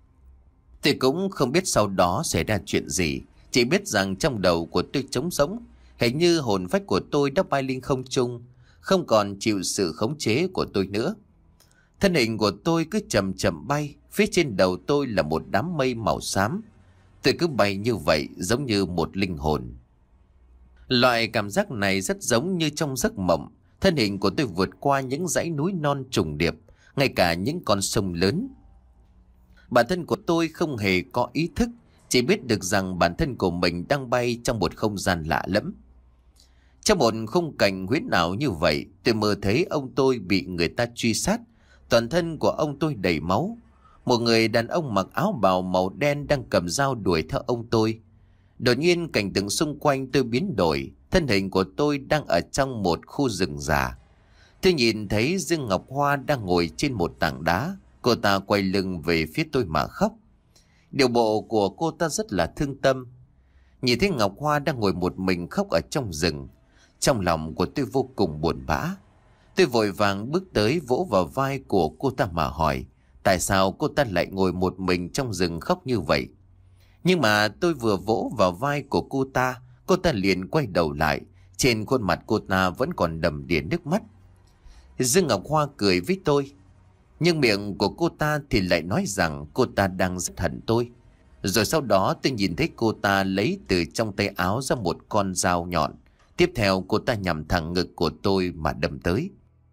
Tôi cũng không biết sau đó xảy ra chuyện gì. Chỉ biết rằng trong đầu của tôi trống rỗng, hình như hồn phách của tôi đã bay lên không trung, không còn chịu sự khống chế của tôi nữa. Thân hình của tôi cứ chậm chậm bay, phía trên đầu tôi là một đám mây màu xám. Tôi cứ bay như vậy giống như một linh hồn. Loại cảm giác này rất giống như trong giấc mộng. Thân hình của tôi vượt qua những dãy núi non trùng điệp, ngay cả những con sông lớn. Bản thân của tôi không hề có ý thức, chỉ biết được rằng bản thân của mình đang bay trong một không gian lạ lẫm. Trong một khung cảnh huyễn ảo như vậy, tôi mơ thấy ông tôi bị người ta truy sát. Toàn thân của ông tôi đầy máu. Một người đàn ông mặc áo bào màu đen đang cầm dao đuổi theo ông tôi. Đột nhiên cảnh tượng xung quanh tôi biến đổi. Thân hình của tôi đang ở trong một khu rừng già. Tôi nhìn thấy Dương Ngọc Hoa đang ngồi trên một tảng đá. Cô ta quay lưng về phía tôi mà khóc. Điệu bộ của cô ta rất là thương tâm. Nhìn thấy Ngọc Hoa đang ngồi một mình khóc ở trong rừng, trong lòng của tôi vô cùng buồn bã. Tôi vội vàng bước tới vỗ vào vai của cô ta mà hỏi: Tại sao cô ta lại ngồi một mình trong rừng khóc như vậy? Nhưng mà tôi vừa vỗ vào vai của cô ta, cô ta liền quay đầu lại. Trên khuôn mặt cô ta vẫn còn đầm đìa nước mắt. Dương Ngọc Hoa cười với tôi, nhưng miệng của cô ta thì lại nói rằng cô ta đang rất hận tôi. Rồi sau đó tôi nhìn thấy cô ta lấy từ trong tay áo ra một con dao nhọn. Tiếp theo cô ta nhằm thẳng ngực của tôi mà đâm tới.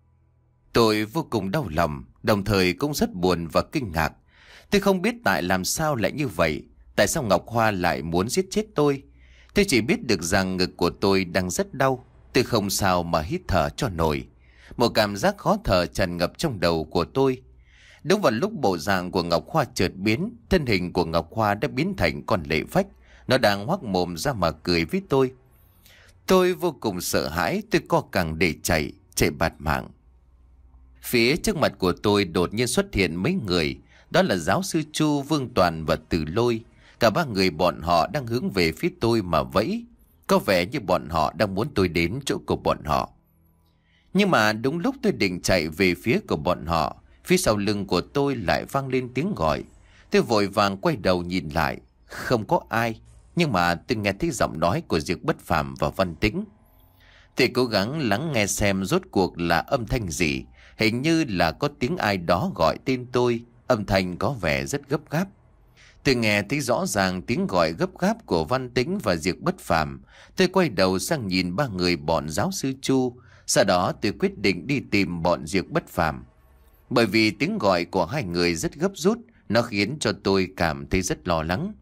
Tôi vô cùng đau lòng, đồng thời cũng rất buồn và kinh ngạc. Tôi không biết tại làm sao lại như vậy. Tại sao Ngọc Hoa lại muốn giết chết tôi? Tôi chỉ biết được rằng ngực của tôi đang rất đau. Tôi không sao mà hít thở cho nổi. Một cảm giác khó thở tràn ngập trong đầu của tôi. Đúng vào lúc bộ dạng của Ngọc Hoa chợt biến, thân hình của Ngọc Hoa đã biến thành con lệ phách. Nó đang hoác mồm ra mà cười với tôi. Tôi vô cùng sợ hãi, tôi co cẳng để chạy, chạy bạt mạng. Phía trước mặt của tôi đột nhiên xuất hiện mấy người. Đó là giáo sư Chu, Vương Toàn và Từ Lôi. Cả ba người bọn họ đang hướng về phía tôi mà vẫy. Có vẻ như bọn họ đang muốn tôi đến chỗ của bọn họ. Nhưng mà đúng lúc tôi định chạy về phía của bọn họ, phía sau lưng của tôi lại vang lên tiếng gọi. Tôi vội vàng quay đầu nhìn lại. Không có ai. Nhưng mà tôi nghe thấy giọng nói của Diệp Bất Phàm và Văn Tĩnh. Tôi cố gắng lắng nghe xem rốt cuộc là âm thanh gì. Hình như là có tiếng ai đó gọi tên tôi. Âm thanh có vẻ rất gấp gáp. Tôi nghe thấy rõ ràng tiếng gọi gấp gáp của Văn Tĩnh và Diệp Bất Phàm. Tôi quay đầu sang nhìn ba người bọn giáo sư Chu. Sau đó tôi quyết định đi tìm bọn Diệp Bất Phàm. Bởi vì tiếng gọi của hai người rất gấp rút, nó khiến cho tôi cảm thấy rất lo lắng.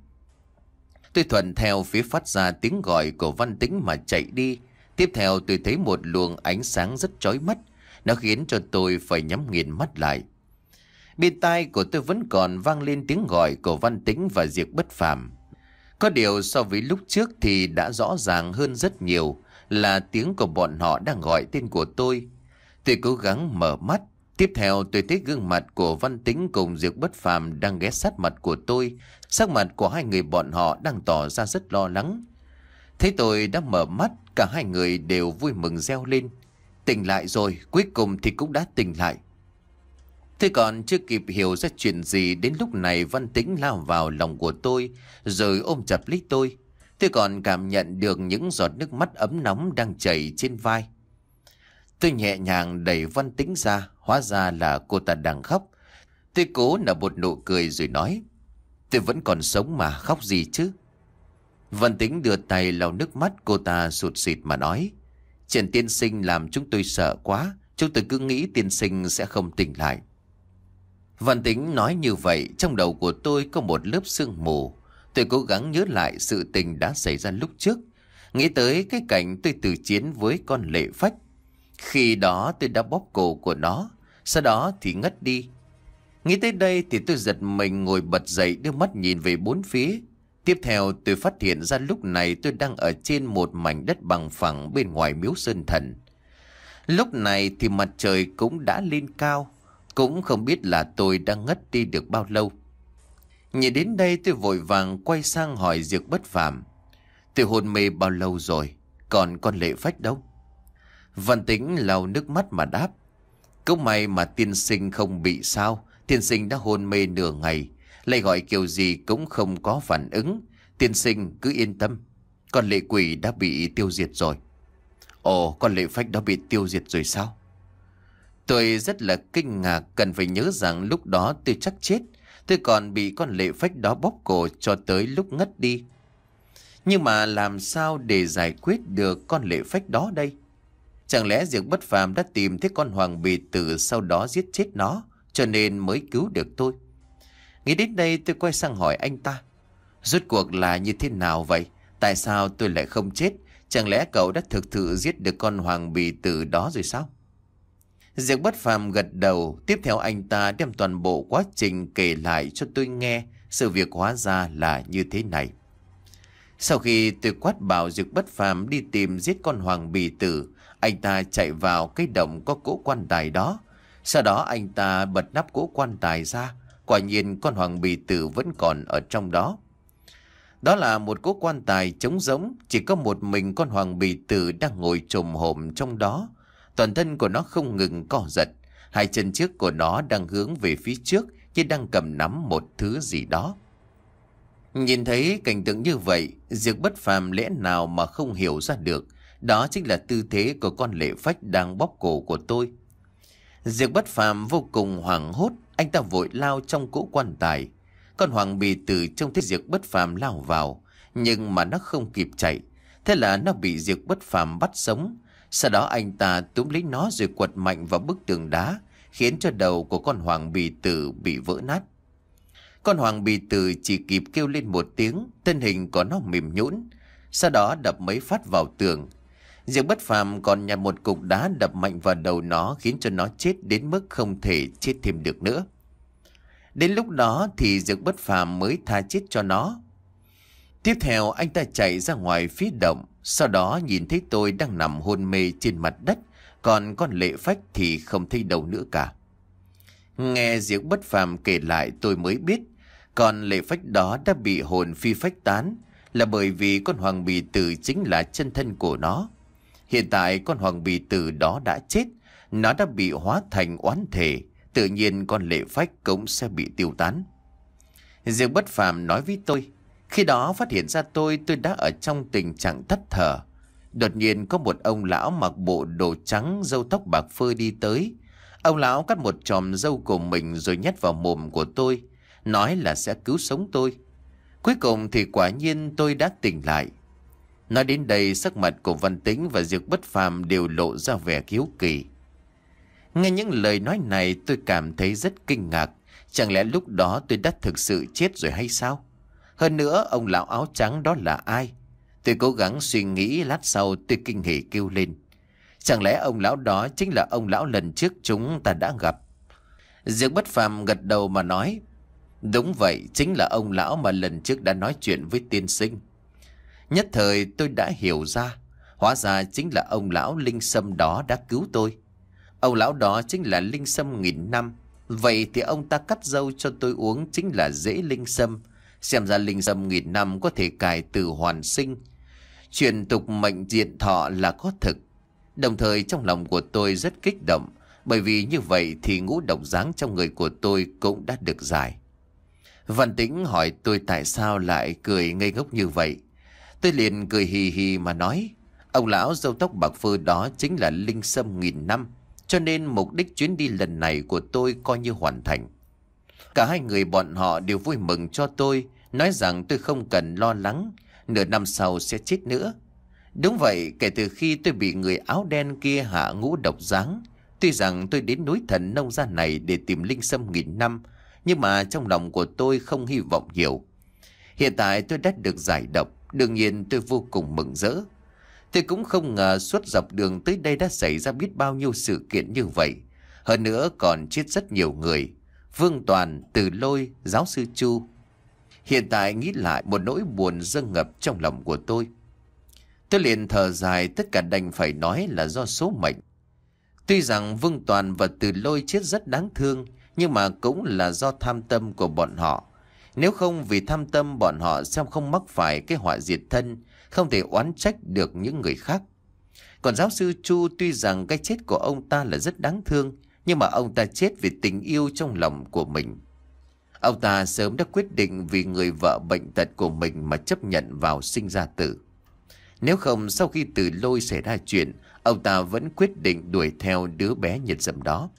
Tôi thuận theo phía phát ra tiếng gọi của Văn Tĩnh mà chạy đi. Tiếp theo tôi thấy một luồng ánh sáng rất chói mắt. Nó khiến cho tôi phải nhắm nghiền mắt lại. Bên tai của tôi vẫn còn vang lên tiếng gọi của Văn Tĩnh và Diệp Bất Phàm. Có điều so với lúc trước thì đã rõ ràng hơn rất nhiều, là tiếng của bọn họ đang gọi tên của tôi. Tôi cố gắng mở mắt. Tiếp theo tôi thấy gương mặt của Văn Tĩnh cùng Diệp Bất Phàm đang ghé sát mặt của tôi. Sắc mặt của hai người bọn họ đang tỏ ra rất lo lắng. Thấy tôi đã mở mắt, cả hai người đều vui mừng reo lên. Tỉnh lại rồi, cuối cùng thì cũng đã tỉnh lại. Tôi còn chưa kịp hiểu ra chuyện gì, đến lúc này Văn Tĩnh lao vào lòng của tôi rồi ôm chặt lấy tôi. Tôi còn cảm nhận được những giọt nước mắt ấm nóng đang chảy trên vai. Tôi nhẹ nhàng đẩy Văn Tĩnh ra, hóa ra là cô ta đang khóc. Tôi cố nở một nụ cười rồi nói, tôi vẫn còn sống mà, khóc gì chứ? Văn Tĩnh đưa tay lau nước mắt, cô ta sụt sịt mà nói, Trần tiên sinh làm chúng tôi sợ quá, chúng tôi cứ nghĩ tiên sinh sẽ không tỉnh lại. Văn Tĩnh nói như vậy, trong đầu của tôi có một lớp sương mù. Tôi cố gắng nhớ lại sự tình đã xảy ra lúc trước, nghĩ tới cái cảnh tôi tử chiến với con lệ phách. Khi đó tôi đã bóp cổ của nó, sau đó thì ngất đi. Nghĩ tới đây thì tôi giật mình ngồi bật dậy, đưa mắt nhìn về bốn phía. Tiếp theo tôi phát hiện ra lúc này tôi đang ở trên một mảnh đất bằng phẳng bên ngoài miếu Sơn Thần. Lúc này thì mặt trời cũng đã lên cao, cũng không biết là tôi đang ngất đi được bao lâu. Nhìn đến đây tôi vội vàng quay sang hỏi Diệp Bất Phàm, tôi hôn mê bao lâu rồi, còn con lệ phách đâu? Văn Tĩnh lau nước mắt mà đáp, cũng may mà tiên sinh không bị sao. Tiên sinh đã hôn mê nửa ngày, lại gọi kiểu gì cũng không có phản ứng. Tiên sinh cứ yên tâm, con lệ quỷ đã bị tiêu diệt rồi. Ồ, con lệ phách đã bị tiêu diệt rồi sao? Tôi rất là kinh ngạc, cần phải nhớ rằng lúc đó tôi chắc chết. Tôi còn bị con lệ phách đó bóp cổ cho tới lúc ngất đi. Nhưng mà làm sao để giải quyết được con lệ phách đó đây? Chẳng lẽ Diệp Bất Phàm đã tìm thấy con hoàng bì tử, sau đó giết chết nó, cho nên mới cứu được tôi? Nghĩ đến đây tôi quay sang hỏi anh ta, rốt cuộc là như thế nào vậy? Tại sao tôi lại không chết? Chẳng lẽ cậu đã thực sự giết được con hoàng bì tử đó rồi sao? Diệp Bất Phàm gật đầu. Tiếp theo anh ta đem toàn bộ quá trình kể lại cho tôi nghe. Sự việc hóa ra là như thế này. Sau khi tôi quát bảo Diệp Bất Phàm đi tìm giết con hoàng bì tử, anh ta chạy vào cái động có cỗ quan tài đó. Sau đó anh ta bật nắp cỗ quan tài ra. Quả nhiên con hoàng bì tử vẫn còn ở trong đó. Đó là một cỗ quan tài trống rỗng, chỉ có một mình con hoàng bì tử đang ngồi chồm hổm trong đó. Toàn thân của nó không ngừng co giật, hai chân trước của nó đang hướng về phía trước, như đang cầm nắm một thứ gì đó. Nhìn thấy cảnh tượng như vậy, Diệp Bất Phàm lẽ nào mà không hiểu ra được, đó chính là tư thế của con lệ phách đang bóp cổ của tôi. Diệp Bất Phàm vô cùng hoảng hốt, anh ta vội lao trong cỗ quan tài. Con hoàng bì tử trông thấy Diệp Bất Phàm lao vào, nhưng mà nó không kịp chạy, thế là nó bị Diệp Bất Phàm bắt sống. Sau đó anh ta túm lấy nó rồi quật mạnh vào bức tường đá, khiến cho đầu của con hoàng bì tử bị vỡ nát. Con hoàng bì tử chỉ kịp kêu lên một tiếng, thân hình của nó mềm nhũn, sau đó đập mấy phát vào tường. Diệp Bất Phàm còn nhặt một cục đá đập mạnh vào đầu nó, khiến cho nó chết đến mức không thể chết thêm được nữa. Đến lúc đó thì Diệp Bất Phàm mới tha chết cho nó. Tiếp theo anh ta chạy ra ngoài phía động, sau đó nhìn thấy tôi đang nằm hôn mê trên mặt đất, còn con lệ phách thì không thấy đâu nữa cả. Nghe Diệp Bất Phàm kể lại tôi mới biết, con lệ phách đó đã bị hồn phi phách tán, là bởi vì con hoàng bì tử chính là chân thân của nó. Hiện tại con hoàng bì tử đó đã chết, nó đã bị hóa thành oán thể, tự nhiên con lệ phách cũng sẽ bị tiêu tán. Diệp Bất Phàm nói với tôi, khi đó phát hiện ra tôi, tôi đã ở trong tình trạng thất thở. Đột nhiên có một ông lão mặc bộ đồ trắng, râu tóc bạc phơ đi tới. Ông lão cắt một chòm râu của mình rồi nhét vào mồm của tôi, nói là sẽ cứu sống tôi. Cuối cùng thì quả nhiên tôi đã tỉnh lại. Nói đến đây, sắc mặt của Văn Tĩnh và Diệp Bất Phàm đều lộ ra vẻ hiếu kỳ. Nghe những lời nói này tôi cảm thấy rất kinh ngạc. Chẳng lẽ lúc đó tôi đã thực sự chết rồi hay sao? Hơn nữa, ông lão áo trắng đó là ai? Tôi cố gắng suy nghĩ, lát sau tôi kinh hỉ kêu lên. Chẳng lẽ ông lão đó chính là ông lão lần trước chúng ta đã gặp? Diệp Bất Phàm gật đầu mà nói, đúng vậy, chính là ông lão mà lần trước đã nói chuyện với tiên sinh. Nhất thời tôi đã hiểu ra, hóa ra chính là ông lão linh sâm đó đã cứu tôi. Ông lão đó chính là linh sâm nghìn năm. Vậy thì ông ta cắt dâu cho tôi uống chính là rễ linh sâm. Xem ra linh sâm nghìn năm có thể cải tử hoàn sinh, truyền tục mệnh diện thọ là có thực. Đồng thời trong lòng của tôi rất kích động, bởi vì như vậy thì ngũ độc giáng trong người của tôi cũng đã được giải. Văn Tĩnh hỏi tôi tại sao lại cười ngây ngốc như vậy. Tôi liền cười hì hì mà nói, ông lão râu tóc bạc phơ đó chính là linh sâm nghìn năm, cho nên mục đích chuyến đi lần này của tôi coi như hoàn thành. Cả hai người bọn họ đều vui mừng cho tôi, nói rằng tôi không cần lo lắng, nửa năm sau sẽ chết nữa. Đúng vậy, kể từ khi tôi bị người áo đen kia hạ ngũ độc giáng, tuy rằng tôi đến núi Thần Nông gia này để tìm linh sâm nghìn năm, nhưng mà trong lòng của tôi không hy vọng nhiều. Hiện tại tôi đã được giải độc, đương nhiên tôi vô cùng mừng rỡ. Tôi cũng không ngờ suốt dọc đường tới đây đã xảy ra biết bao nhiêu sự kiện như vậy. Hơn nữa còn chết rất nhiều người. Vương Toàn, Từ Lôi, giáo sư Chu. Hiện tại nghĩ lại một nỗi buồn dâng ngập trong lòng của tôi. Tôi liền thở dài, tất cả đành phải nói là do số mệnh. Tuy rằng Vương Toàn và Từ Lôi chết rất đáng thương, nhưng mà cũng là do tham tâm của bọn họ. Nếu không vì tham tâm, bọn họ sẽ không mắc phải cái họa diệt thân, không thể oán trách được những người khác. Còn giáo sư Chu, tuy rằng cái chết của ông ta là rất đáng thương, nhưng mà ông ta chết vì tình yêu trong lòng của mình. Ông ta sớm đã quyết định vì người vợ bệnh tật của mình mà chấp nhận vào sinh ra tử. Nếu không, sau khi Từ Lôi xảy ra chuyện, ông ta vẫn quyết định đuổi theo đứa bé nhiệt dầm đó.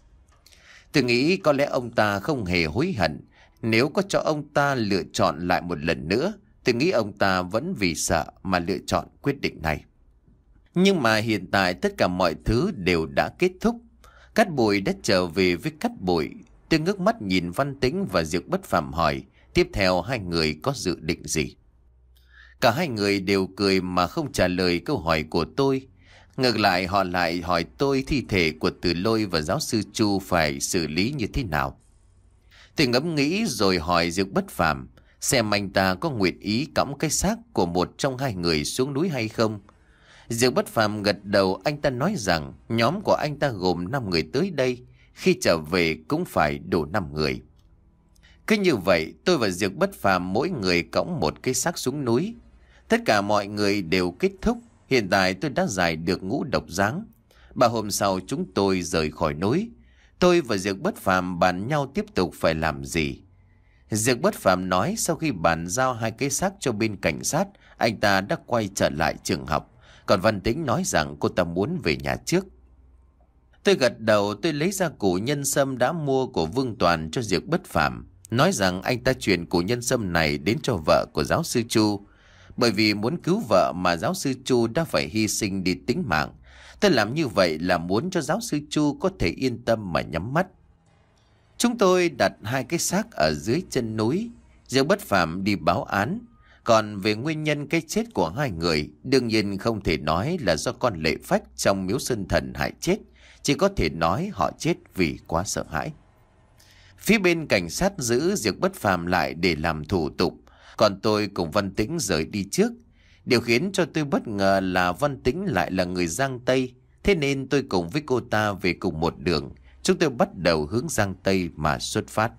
Tôi nghĩ có lẽ ông ta không hề hối hận. Nếu có cho ông ta lựa chọn lại một lần nữa, tôi nghĩ ông ta vẫn vì sợ mà lựa chọn quyết định này. Nhưng mà hiện tại tất cả mọi thứ đều đã kết thúc. Cát Bụi đã trở về với Cát Bụi. Tôi ngước mắt nhìn Văn Tĩnh và Diệp Bất Phàm hỏi, tiếp theo hai người có dự định gì? Cả hai người đều cười mà không trả lời câu hỏi của tôi. Ngược lại họ lại hỏi tôi thi thể của Từ Lôi và giáo sư Chu phải xử lý như thế nào. Tôi ngẫm nghĩ rồi hỏi Diệp Bất Phàm xem anh ta có nguyện ý cõng cái xác của một trong hai người xuống núi hay không. Diệp Bất Phàm gật đầu, anh ta nói rằng nhóm của anh ta gồm năm người tới đây, khi trở về cũng phải đủ năm người. Cứ như vậy, tôi và Diệp Bất Phàm mỗi người cõng một cái xác xuống núi. Tất cả mọi người đều kết thúc. Hiện tại tôi đã giải được ngũ độc giáng. Ba hôm sau chúng tôi rời khỏi núi. Tôi và Diệc Bất Phàm bàn nhau tiếp tục phải làm gì. Diệc Bất Phàm nói sau khi bàn giao hai cái xác cho bên cảnh sát, anh ta đã quay trở lại trường học. Còn Văn Tĩnh nói rằng cô ta muốn về nhà trước. Tôi gật đầu, tôi lấy ra củ nhân sâm đã mua của Vương Toàn cho Diệc Bất Phàm, nói rằng anh ta chuyển củ nhân sâm này đến cho vợ của giáo sư Chu. Bởi vì muốn cứu vợ mà giáo sư Chu đã phải hy sinh đi tính mạng. Tôi làm như vậy là muốn cho giáo sư Chu có thể yên tâm mà nhắm mắt. Chúng tôi đặt hai cái xác ở dưới chân núi. Diệc Bất Phàm đi báo án. Còn về nguyên nhân cái chết của hai người, đương nhiên không thể nói là do con Lệ Phách trong miếu Sơn Thần hại chết. Chỉ có thể nói họ chết vì quá sợ hãi. Phía bên cảnh sát giữ Diệc Bất Phàm lại để làm thủ tục. Còn tôi cùng Văn Tĩnh rời đi trước. Điều khiến cho tôi bất ngờ là Văn Tĩnh lại là người Giang Tây. Thế nên tôi cùng với cô ta về cùng một đường. Chúng tôi bắt đầu hướng Giang Tây mà xuất phát.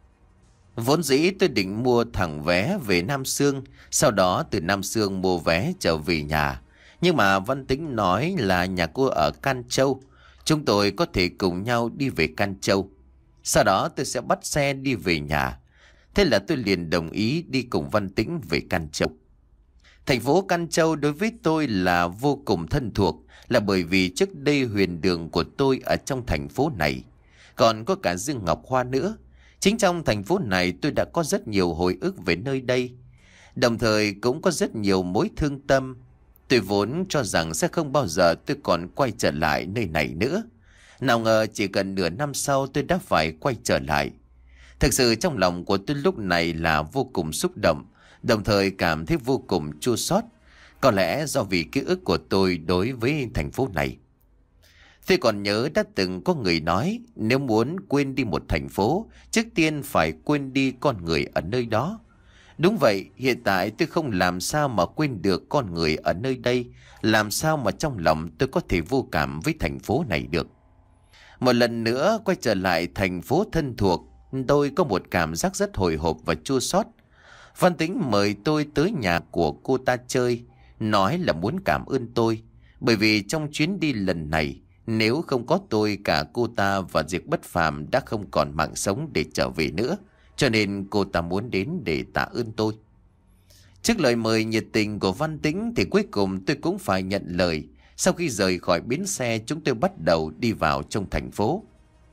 Vốn dĩ tôi định mua thẳng vé về Nam Xương, sau đó từ Nam Xương mua vé trở về nhà. Nhưng mà Văn Tĩnh nói là nhà cô ở Can Châu, chúng tôi có thể cùng nhau đi về Can Châu. Sau đó tôi sẽ bắt xe đi về nhà. Thế là tôi liền đồng ý đi cùng Văn Tĩnh về Can Châu. Thành phố Can Châu đối với tôi là vô cùng thân thuộc, là bởi vì trước đây huyền đường của tôi ở trong thành phố này. Còn có cả Dương Ngọc Hoa nữa. Chính trong thành phố này tôi đã có rất nhiều hồi ức về nơi đây. Đồng thời cũng có rất nhiều mối thương tâm. Tôi vốn cho rằng sẽ không bao giờ tôi còn quay trở lại nơi này nữa. Nào ngờ chỉ gần nửa năm sau tôi đã phải quay trở lại. Thực sự trong lòng của tôi lúc này là vô cùng xúc động, đồng thời cảm thấy vô cùng chua xót. Có lẽ do vì ký ức của tôi đối với thành phố này. Tôi còn nhớ đã từng có người nói nếu muốn quên đi một thành phố, trước tiên phải quên đi con người ở nơi đó. Đúng vậy, hiện tại tôi không làm sao mà quên được con người ở nơi đây, làm sao mà trong lòng tôi có thể vô cảm với thành phố này được. Một lần nữa quay trở lại thành phố thân thuộc, tôi có một cảm giác rất hồi hộp và chua xót. Văn Tĩnh mời tôi tới nhà của cô ta chơi, nói là muốn cảm ơn tôi. Bởi vì trong chuyến đi lần này, nếu không có tôi, cả cô ta và Diệc Bất Phàm đã không còn mạng sống để trở về nữa. Cho nên cô ta muốn đến để tạ ơn tôi. Trước lời mời nhiệt tình của Văn Tĩnh thì cuối cùng tôi cũng phải nhận lời. Sau khi rời khỏi bến xe, chúng tôi bắt đầu đi vào trong thành phố.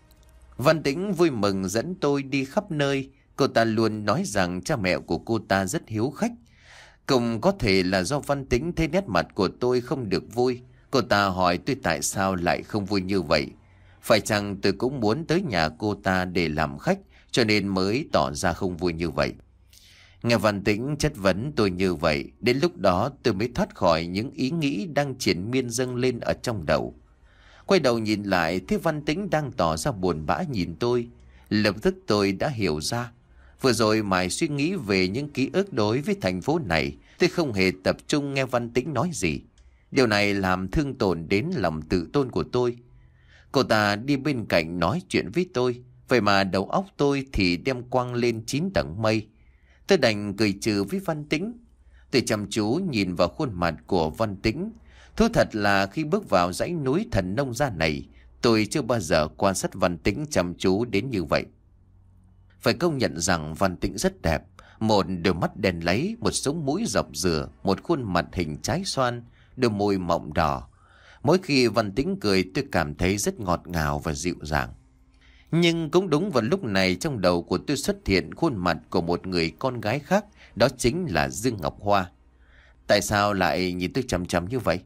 Văn Tĩnh vui mừng dẫn tôi đi khắp nơi. Cô ta luôn nói rằng cha mẹ của cô ta rất hiếu khách. Cũng có thể là do Văn Tĩnh thấy nét mặt của tôi không được vui. Cô ta hỏi tôi tại sao lại không vui như vậy. Phải chăng tôi cũng muốn tới nhà cô ta để làm khách, cho nên mới tỏ ra không vui như vậy. Nghe Văn Tĩnh chất vấn tôi như vậy, đến lúc đó tôi mới thoát khỏi những ý nghĩ đang triền miên dâng lên ở trong đầu. Quay đầu nhìn lại, thấy Văn Tĩnh đang tỏ ra buồn bã nhìn tôi. Lập tức tôi đã hiểu ra. Vừa rồi mãi suy nghĩ về những ký ức đối với thành phố này, tôi không hề tập trung nghe Văn Tĩnh nói gì. Điều này làm thương tổn đến lòng tự tôn của tôi. Cô ta đi bên cạnh nói chuyện với tôi, vậy mà đầu óc tôi thì đem quăng lên chín tầng mây. Tôi đành cười trừ với Văn Tĩnh. Tôi chăm chú nhìn vào khuôn mặt của Văn Tĩnh. Thú thật là khi bước vào dãy núi Thần Nông Gia này, tôi chưa bao giờ quan sát Văn Tĩnh chăm chú đến như vậy. Phải công nhận rằng Văn Tĩnh rất đẹp. Một đôi mắt đen láy, một sống mũi dọc dừa, một khuôn mặt hình trái xoan, đôi môi mọng đỏ. Mỗi khi Văn Tĩnh cười tôi cảm thấy rất ngọt ngào và dịu dàng. Nhưng cũng đúng vào lúc này trong đầu của tôi xuất hiện khuôn mặt của một người con gái khác, đó chính là Dương Ngọc Hoa. Tại sao lại nhìn tôi chằm chằm như vậy?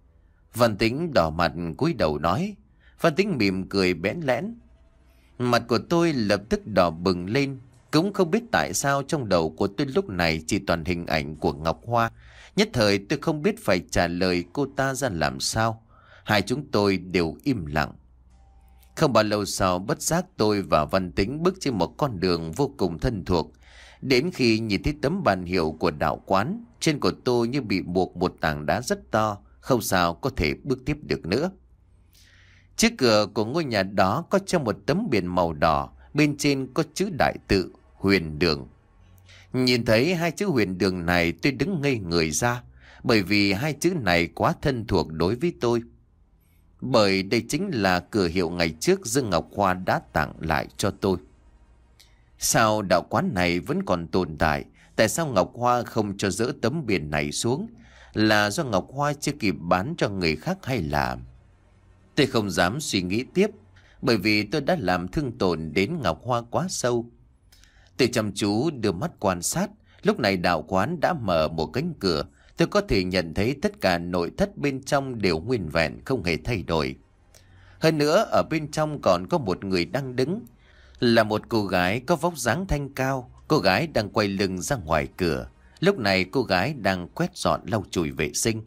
Văn Tĩnh đỏ mặt cúi đầu nói. Văn Tĩnh mỉm cười bẽn lẽn. Mặt của tôi lập tức đỏ bừng lên. Cũng không biết tại sao trong đầu của tôi lúc này chỉ toàn hình ảnh của Ngọc Hoa. Nhất thời tôi không biết phải trả lời cô ta ra làm sao. Hai chúng tôi đều im lặng. Không bao lâu sau, bất giác tôi và Văn Tĩnh bước trên một con đường vô cùng thân thuộc. Đến khi nhìn thấy tấm bàn hiệu của đạo quán, trên của tôi như bị buộc một tảng đá rất to, không sao có thể bước tiếp được nữa. Trước cửa của ngôi nhà đó có treo một tấm biển màu đỏ, bên trên có chữ đại tự Huyền Đường. Nhìn thấy hai chữ Huyền Đường này tôi đứng ngây người ra, bởi vì hai chữ này quá thân thuộc đối với tôi. bởi đây chính là cửa hiệu ngày trước Dương Ngọc Hoa đã tặng lại cho tôi. Sao đạo quán này vẫn còn tồn tại? Tại sao Ngọc Hoa không cho dỡ tấm biển này xuống? Là do Ngọc Hoa chưa kịp bán cho người khác hay là... Tôi không dám suy nghĩ tiếp, bởi vì tôi đã làm thương tổn đến Ngọc Hoa quá sâu. Tôi chăm chú đưa mắt quan sát, lúc này đạo quán đã mở một cánh cửa. Tôi có thể nhận thấy tất cả nội thất bên trong đều nguyên vẹn, không hề thay đổi. Hơn nữa, ở bên trong còn có một người đang đứng. Là một cô gái có vóc dáng thanh cao. Cô gái đang quay lưng ra ngoài cửa. Lúc này cô gái đang quét dọn lau chùi vệ sinh.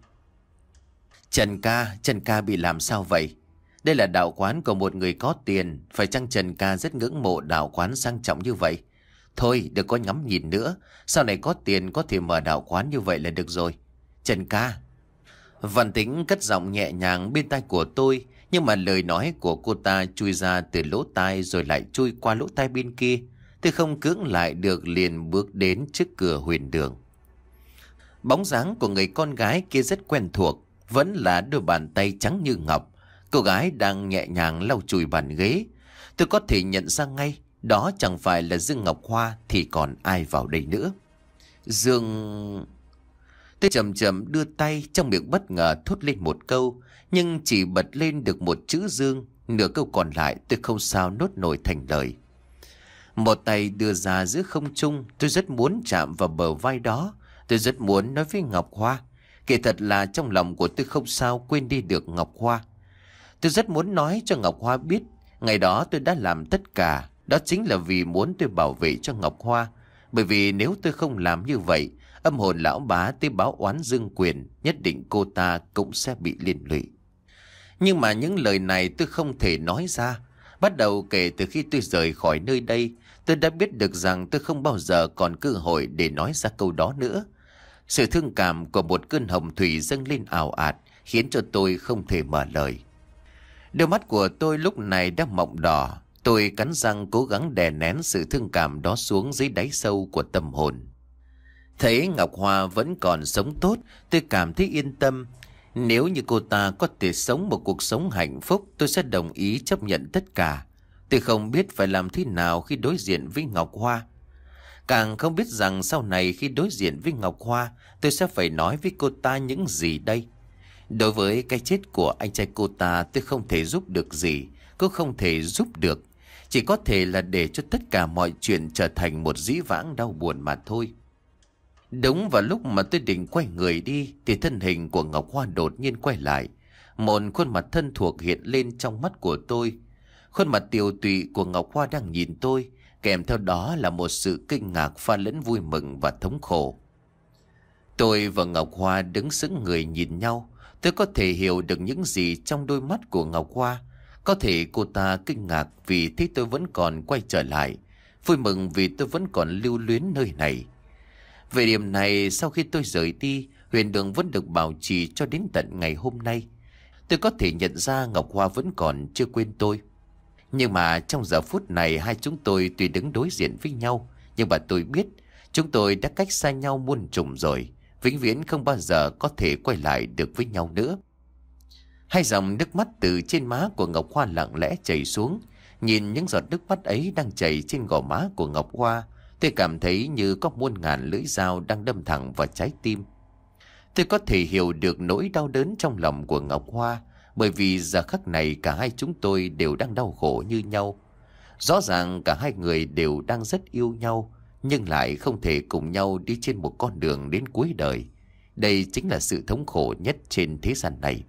Trần ca, Trần ca bị làm sao vậy? Đây là đạo quán của một người có tiền. Phải chăng Trần ca rất ngưỡng mộ đạo quán sang trọng như vậy? Thôi đừng có ngắm nhìn nữa. Sau này có tiền có thể mở đạo quán như vậy là được rồi. Trần ca. Văn Tĩnh cất giọng nhẹ nhàng bên tai của tôi. Nhưng mà lời nói của cô ta chui ra từ lỗ tai rồi lại chui qua lỗ tai bên kia. Tôi không cưỡng lại được, liền bước đến trước cửa huyền đường. Bóng dáng của người con gái kia rất quen thuộc. Vẫn là đôi bàn tay trắng như ngọc. Cô gái đang nhẹ nhàng lau chùi bàn ghế. Tôi có thể nhận ra ngay, đó chẳng phải là Dương Ngọc Hoa thì còn ai vào đây nữa. Dương... Tôi chậm chậm đưa tay, trong miệng bất ngờ thốt lên một câu, nhưng chỉ bật lên được một chữ Dương. Nửa câu còn lại tôi không sao nốt nổi thành lời. Một tay đưa ra giữa không trung, tôi rất muốn chạm vào bờ vai đó. Tôi rất muốn nói với Ngọc Hoa. Kể thật là trong lòng của tôi không sao quên đi được Ngọc Hoa. Tôi rất muốn nói cho Ngọc Hoa biết, ngày đó tôi đã làm tất cả. Đó chính là vì muốn tôi bảo vệ cho Ngọc Hoa. Bởi vì nếu tôi không làm như vậy, âm hồn lão bá tới báo oán Dương Quyền, nhất định cô ta cũng sẽ bị liên lụy. Nhưng mà những lời này tôi không thể nói ra. Bắt đầu kể từ khi tôi rời khỏi nơi đây, tôi đã biết được rằng tôi không bao giờ còn cơ hội để nói ra câu đó nữa. Sự thương cảm của một cơn hồng thủy dâng lên ào ạt, khiến cho tôi không thể mở lời. Đôi mắt của tôi lúc này đã mọng đỏ. Tôi cắn răng cố gắng đè nén sự thương cảm đó xuống dưới đáy sâu của tâm hồn. Thấy Ngọc Hoa vẫn còn sống tốt, tôi cảm thấy yên tâm. Nếu như cô ta có thể sống một cuộc sống hạnh phúc, tôi sẽ đồng ý chấp nhận tất cả. Tôi không biết phải làm thế nào khi đối diện với Ngọc Hoa. Càng không biết rằng sau này khi đối diện với Ngọc Hoa, tôi sẽ phải nói với cô ta những gì đây. Đối với cái chết của anh trai cô ta, tôi không thể giúp được gì, cũng không thể giúp được. Chỉ có thể là để cho tất cả mọi chuyện trở thành một dĩ vãng đau buồn mà thôi. Đúng vào lúc mà tôi định quay người đi, thì thân hình của Ngọc Hoa đột nhiên quay lại. Một khuôn mặt thân thuộc hiện lên trong mắt của tôi. Khuôn mặt tiều tụy của Ngọc Hoa đang nhìn tôi, kèm theo đó là một sự kinh ngạc pha lẫn vui mừng và thống khổ. Tôi và Ngọc Hoa đứng sững người nhìn nhau. Tôi có thể hiểu được những gì trong đôi mắt của Ngọc Hoa. Có thể cô ta kinh ngạc vì thấy tôi vẫn còn quay trở lại, vui mừng vì tôi vẫn còn lưu luyến nơi này. Về điểm này, sau khi tôi rời đi, huyền đường vẫn được bảo trì cho đến tận ngày hôm nay. Tôi có thể nhận ra Ngọc Hoa vẫn còn chưa quên tôi. Nhưng mà trong giờ phút này, hai chúng tôi tuy đứng đối diện với nhau, nhưng mà tôi biết chúng tôi đã cách xa nhau muôn trùng rồi, vĩnh viễn không bao giờ có thể quay lại được với nhau nữa. Hai dòng nước mắt từ trên má của Ngọc Hoa lặng lẽ chảy xuống. Nhìn những giọt nước mắt ấy đang chảy trên gò má của Ngọc Hoa, tôi cảm thấy như có muôn ngàn lưỡi dao đang đâm thẳng vào trái tim. Tôi có thể hiểu được nỗi đau đớn trong lòng của Ngọc Hoa, bởi vì giờ khắc này cả hai chúng tôi đều đang đau khổ như nhau. Rõ ràng cả hai người đều đang rất yêu nhau, nhưng lại không thể cùng nhau đi trên một con đường đến cuối đời. Đây chính là sự thống khổ nhất trên thế gian này.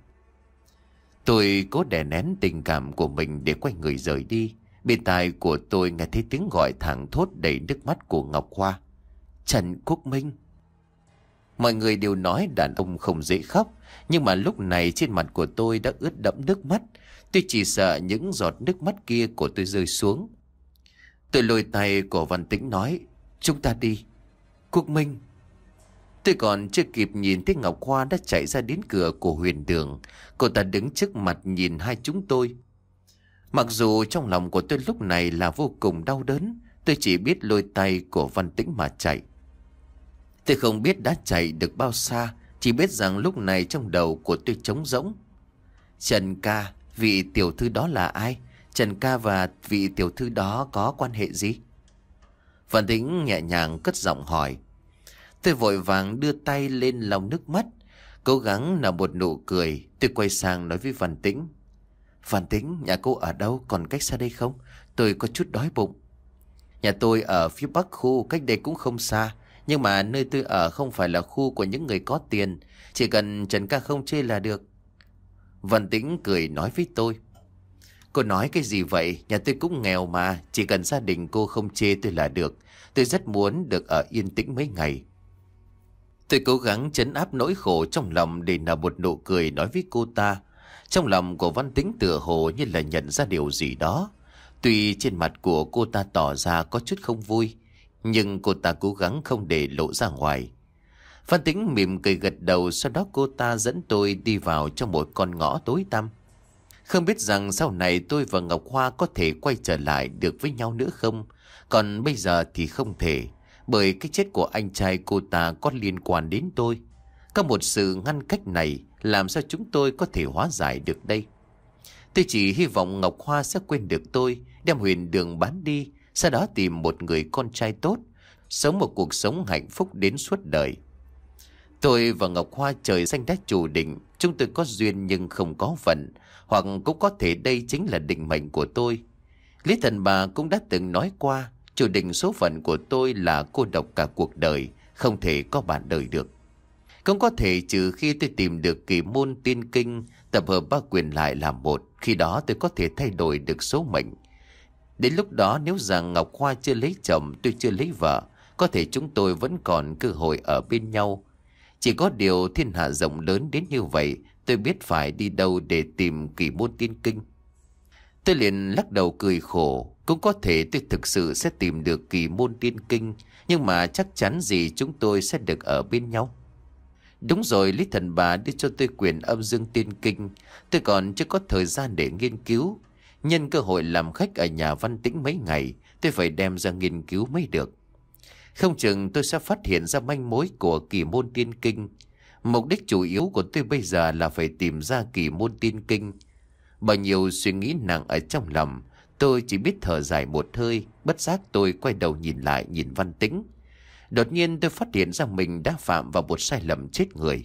Tôi cố đè nén tình cảm của mình để quay người rời đi. Bên tai của tôi nghe thấy tiếng gọi thẳng thốt đầy nước mắt của Ngọc Hoa. Trần Quốc Minh. Mọi người đều nói đàn ông không dễ khóc, nhưng mà lúc này trên mặt của tôi đã ướt đẫm nước mắt. Tôi chỉ sợ những giọt nước mắt kia của tôi rơi xuống. Tôi lôi tay của Văn Tĩnh nói, chúng ta đi. Quốc Minh. Tôi còn chưa kịp nhìn thấy Ngọc Hoa đã chạy ra đến cửa của huyền đường. Cô ta đứng trước mặt nhìn hai chúng tôi. Mặc dù trong lòng của tôi lúc này là vô cùng đau đớn, tôi chỉ biết lôi tay của Văn Tĩnh mà chạy. Tôi không biết đã chạy được bao xa, chỉ biết rằng lúc này trong đầu của tôi trống rỗng. Trần ca, Vị tiểu thư đó là ai? Trần ca và vị tiểu thư đó có quan hệ gì? Văn Tĩnh nhẹ nhàng cất giọng hỏi. Tôi vội vàng đưa tay lên lau nước mắt, cố gắng nở một nụ cười. Tôi quay sang nói với Văn Tĩnh. Văn Tĩnh, nhà cô ở đâu, còn cách xa đây không? Tôi có chút đói bụng. Nhà tôi ở phía bắc khu, cách đây cũng không xa. Nhưng mà nơi tôi ở không phải là khu của những người có tiền. Chỉ cần Trần ca không chê là được. Văn Tĩnh cười nói với tôi. Cô nói cái gì vậy? Nhà tôi cũng nghèo mà. Chỉ cần gia đình cô không chê tôi là được. Tôi rất muốn được ở yên tĩnh mấy ngày. Tôi cố gắng trấn áp nỗi khổ trong lòng để nở một nụ cười nói với cô ta. Trong lòng của Văn Tĩnh tựa hồ như là nhận ra điều gì đó. Tuy trên mặt của cô ta tỏ ra có chút không vui, nhưng cô ta cố gắng không để lộ ra ngoài. Văn Tĩnh mỉm cười gật đầu, sau đó cô ta dẫn tôi đi vào trong một con ngõ tối tăm. Không biết rằng sau này tôi và Ngọc Hoa có thể quay trở lại được với nhau nữa không? Còn bây giờ thì không thể, bởi cái chết của anh trai cô ta có liên quan đến tôi. Có một sự ngăn cách này, làm sao chúng tôi có thể hóa giải được đây? Tôi chỉ hy vọng Ngọc Hoa sẽ quên được tôi, đem Huyền Đường bán đi, sau đó tìm một người con trai tốt, sống một cuộc sống hạnh phúc đến suốt đời. Tôi và Ngọc Hoa trời xanh đã chủ định, chúng tôi có duyên nhưng không có phận, hoặc cũng có thể đây chính là định mệnh của tôi. Lý Thần Bà cũng đã từng nói qua, chủ định số phận của tôi là cô độc cả cuộc đời, không thể có bạn đời được. Cũng có thể trừ khi tôi tìm được kỳ môn tiên kinh, tập hợp ba quyền lại làm một, khi đó tôi có thể thay đổi được số mệnh. Đến lúc đó nếu rằng Ngọc Hoa chưa lấy chồng, tôi chưa lấy vợ, có thể chúng tôi vẫn còn cơ hội ở bên nhau. Chỉ có điều thiên hạ rộng lớn đến như vậy, tôi biết phải đi đâu để tìm kỳ môn tiên kinh. Tôi liền lắc đầu cười khổ. Cũng có thể tôi thực sự sẽ tìm được kỳ môn tiên kinh, nhưng mà chắc chắn gì chúng tôi sẽ được ở bên nhau. Đúng rồi, Lý Thần Bà đưa cho tôi quyền âm dương tiên kinh. Tôi còn chưa có thời gian để nghiên cứu. Nhân cơ hội làm khách ở nhà Văn Tĩnh mấy ngày, tôi phải đem ra nghiên cứu mới được. Không chừng tôi sẽ phát hiện ra manh mối của kỳ môn tiên kinh. Mục đích chủ yếu của tôi bây giờ là phải tìm ra kỳ môn tiên kinh. Bao nhiêu suy nghĩ nặng ở trong lòng, tôi chỉ biết thở dài một hơi. Bất giác tôi quay đầu nhìn lại nhìn Văn Tĩnh. Đột nhiên tôi phát hiện ra mình đã phạm vào một sai lầm chết người.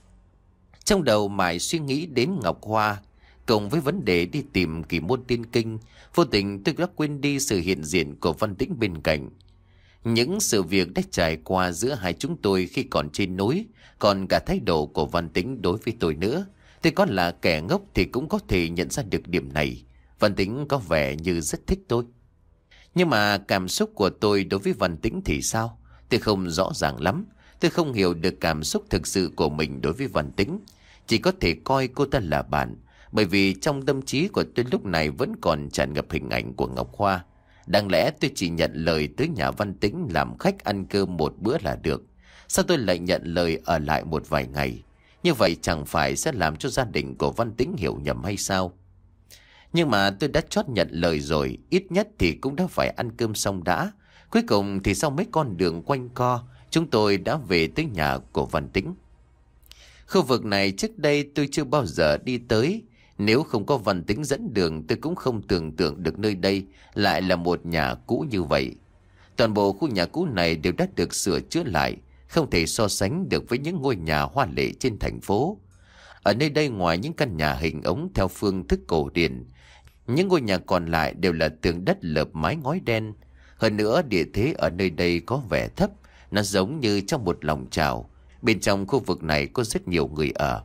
Trong đầu mãi suy nghĩ đến Ngọc Hoa, cộng với vấn đề đi tìm kỳ môn tiên kinh, vô tình tôi đã quên đi sự hiện diện của Văn Tĩnh bên cạnh. Những sự việc đã trải qua giữa hai chúng tôi khi còn trên núi, còn cả thái độ của Văn Tĩnh đối với tôi nữa. Tôi có là kẻ ngốc thì cũng có thể nhận ra được điểm này. Văn Tĩnh có vẻ như rất thích tôi. Nhưng mà cảm xúc của tôi đối với Văn Tĩnh thì sao? Tôi không rõ ràng lắm. Tôi không hiểu được cảm xúc thực sự của mình đối với Văn Tĩnh. Chỉ có thể coi cô ta là bạn, bởi vì trong tâm trí của tôi lúc này vẫn còn tràn ngập hình ảnh của Ngọc Hoa. Đáng lẽ tôi chỉ nhận lời tới nhà Văn Tĩnh làm khách ăn cơm một bữa là được. Sao tôi lại nhận lời ở lại một vài ngày? Như vậy chẳng phải sẽ làm cho gia đình của Văn Tĩnh hiểu nhầm hay sao? Nhưng mà tôi đã chót nhận lời rồi, ít nhất thì cũng đã phải ăn cơm xong đã. Cuối cùng thì sau mấy con đường quanh co, chúng tôi đã về tới nhà của Văn Tĩnh. Khu vực này trước đây tôi chưa bao giờ đi tới. Nếu không có Văn Tĩnh dẫn đường, tôi cũng không tưởng tượng được nơi đây lại là một nhà cũ như vậy. Toàn bộ khu nhà cũ này đều đã được sửa chữa lại, không thể so sánh được với những ngôi nhà hoa lệ trên thành phố. Ở nơi đây ngoài những căn nhà hình ống theo phương thức cổ điển, những ngôi nhà còn lại đều là tường đất lợp mái ngói đen. Hơn nữa địa thế ở nơi đây có vẻ thấp, nó giống như trong một lòng chảo. Bên trong khu vực này có rất nhiều người ở.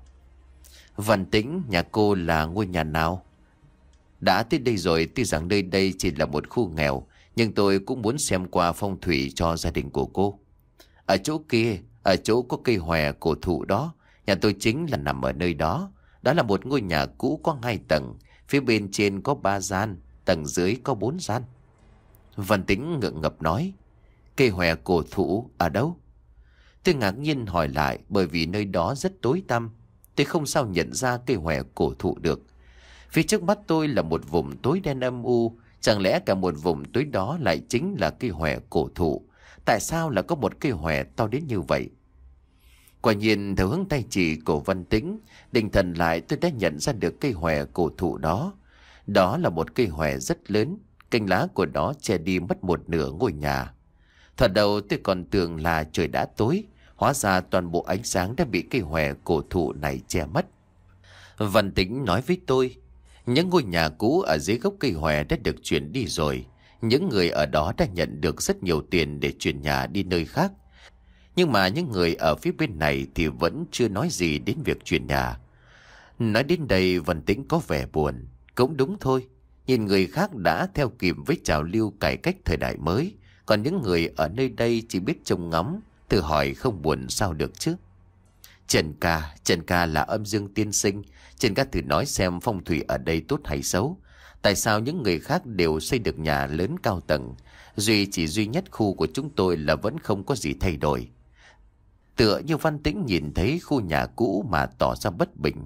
Văn Tĩnh, nhà cô là ngôi nhà nào? Đã tới đây rồi, tuy rằng nơi đây chỉ là một khu nghèo, nhưng tôi cũng muốn xem qua phong thủy cho gia đình của cô. Ở chỗ kia, ở chỗ có cây hòe cổ thụ đó, nhà tôi chính là nằm ở nơi đó. Đó là một ngôi nhà cũ có hai tầng, phía bên trên có ba gian, tầng dưới có bốn gian. Văn Tĩnh ngượng ngập nói, cây hòe cổ thụ ở đâu? Tôi ngạc nhiên hỏi lại, bởi vì nơi đó rất tối tăm. Tôi không sao nhận ra cây hòe cổ thụ được. Phía trước mắt tôi là một vùng tối đen âm u. Chẳng lẽ cả một vùng tối đó lại chính là cây hòe cổ thụ? Tại sao lại có một cây hòe to đến như vậy? Quả nhiên theo hướng tay chỉ của Văn Tĩnh, định thần lại tôi đã nhận ra được cây hòe cổ thụ đó. Đó là một cây hòe rất lớn, cành lá của nó che đi mất một nửa ngôi nhà. Thoạt đầu tôi còn tưởng là trời đã tối, hóa ra toàn bộ ánh sáng đã bị cây hòe cổ thụ này che mất. Văn Tĩnh nói với tôi, những ngôi nhà cũ ở dưới gốc cây hòe đã được chuyển đi rồi. Những người ở đó đã nhận được rất nhiều tiền để chuyển nhà đi nơi khác. Nhưng mà những người ở phía bên này thì vẫn chưa nói gì đến việc chuyển nhà. Nói đến đây Văn Tĩnh có vẻ buồn. Cũng đúng thôi, nhìn người khác đã theo kịp với trào lưu cải cách thời đại mới, còn những người ở nơi đây chỉ biết trông ngắm, tự hỏi không buồn sao được chứ. Trần ca, Trần ca là âm dương tiên sinh. Trần ca thử nói xem phong thủy ở đây tốt hay xấu. Tại sao những người khác đều xây được nhà lớn cao tầng, duy chỉ duy nhất khu của chúng tôi là vẫn không có gì thay đổi. Tựa như Văn Tĩnh nhìn thấy khu nhà cũ mà tỏ ra bất bình.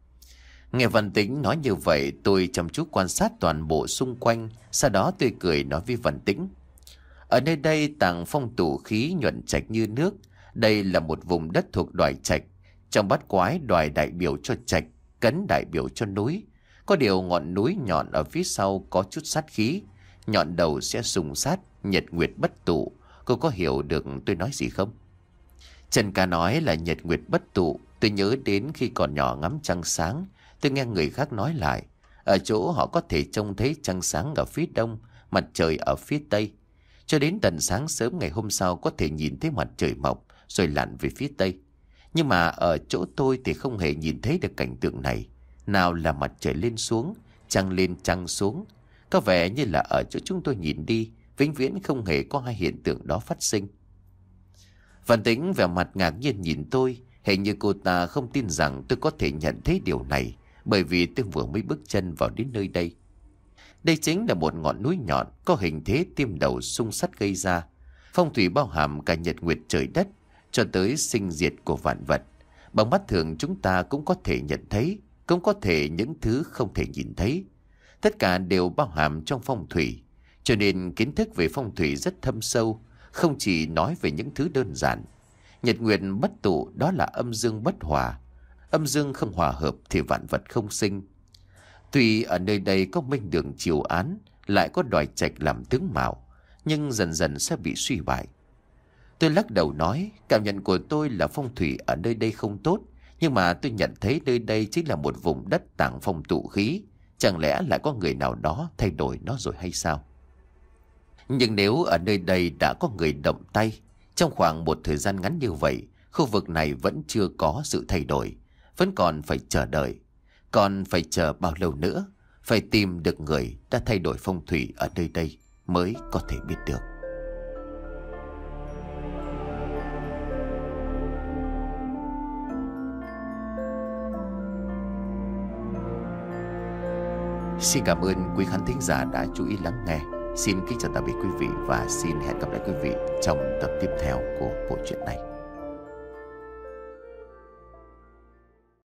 Nghe Văn Tĩnh nói như vậy, tôi chăm chú quan sát toàn bộ xung quanh. Sau đó tôi cười nói với Văn Tĩnh, ở nơi đây tàng phong tụ khí nhuận trạch như nước. Đây là một vùng đất thuộc đoài trạch. Trong bát quái, đoài đại biểu cho trạch, cấn đại biểu cho núi. Có điều ngọn núi nhọn ở phía sau có chút sát khí, nhọn đầu sẽ sùng sát, nhật nguyệt bất tụ. Cô có hiểu được tôi nói gì không? Trần ca nói là nhật nguyệt bất tụ. Tôi nhớ đến khi còn nhỏ ngắm trăng sáng, tôi nghe người khác nói lại, ở chỗ họ có thể trông thấy trăng sáng ở phía đông, mặt trời ở phía tây. Cho đến tận sáng sớm ngày hôm sau có thể nhìn thấy mặt trời mọc rồi lặn về phía tây. Nhưng mà ở chỗ tôi thì không hề nhìn thấy được cảnh tượng này. Nào là mặt trời lên xuống, trăng lên trăng xuống. Có vẻ như là ở chỗ chúng tôi nhìn đi, vĩnh viễn không hề có hai hiện tượng đó phát sinh. Văn Tĩnh vẻ mặt ngạc nhiên nhìn tôi, hình như cô ta không tin rằng tôi có thể nhận thấy điều này, bởi vì tôi vừa mới bước chân vào đến nơi đây. Đây chính là một ngọn núi nhọn có hình thế tim đầu xung sắt gây ra. Phong thủy bao hàm cả nhật nguyệt trời đất cho tới sinh diệt của vạn vật. Bằng mắt thường chúng ta cũng có thể nhận thấy, cũng có thể những thứ không thể nhìn thấy. Tất cả đều bao hàm trong phong thủy, cho nên kiến thức về phong thủy rất thâm sâu, không chỉ nói về những thứ đơn giản. Nhật nguyệt bất tụ đó là âm dương bất hòa. Âm dương không hòa hợp thì vạn vật không sinh. Tuy ở nơi đây có minh đường chiều án, lại có đoài trạch làm tướng mạo, nhưng dần dần sẽ bị suy bại. Tôi lắc đầu nói, cảm nhận của tôi là phong thủy ở nơi đây không tốt, nhưng mà tôi nhận thấy nơi đây chính là một vùng đất tàng phong tụ khí. Chẳng lẽ lại có người nào đó thay đổi nó rồi hay sao? Nhưng nếu ở nơi đây đã có người động tay, trong khoảng một thời gian ngắn như vậy, khu vực này vẫn chưa có sự thay đổi, vẫn còn phải chờ đợi. Còn phải chờ bao lâu nữa? Phải tìm được người đã thay đổi phong thủy ở nơi đây mới có thể biết được. Xin cảm ơn quý khán thính giả đã chú ý lắng nghe. Xin kính chào tạm biệt quý vị và xin hẹn gặp lại quý vị trong tập tiếp theo của bộ truyện này.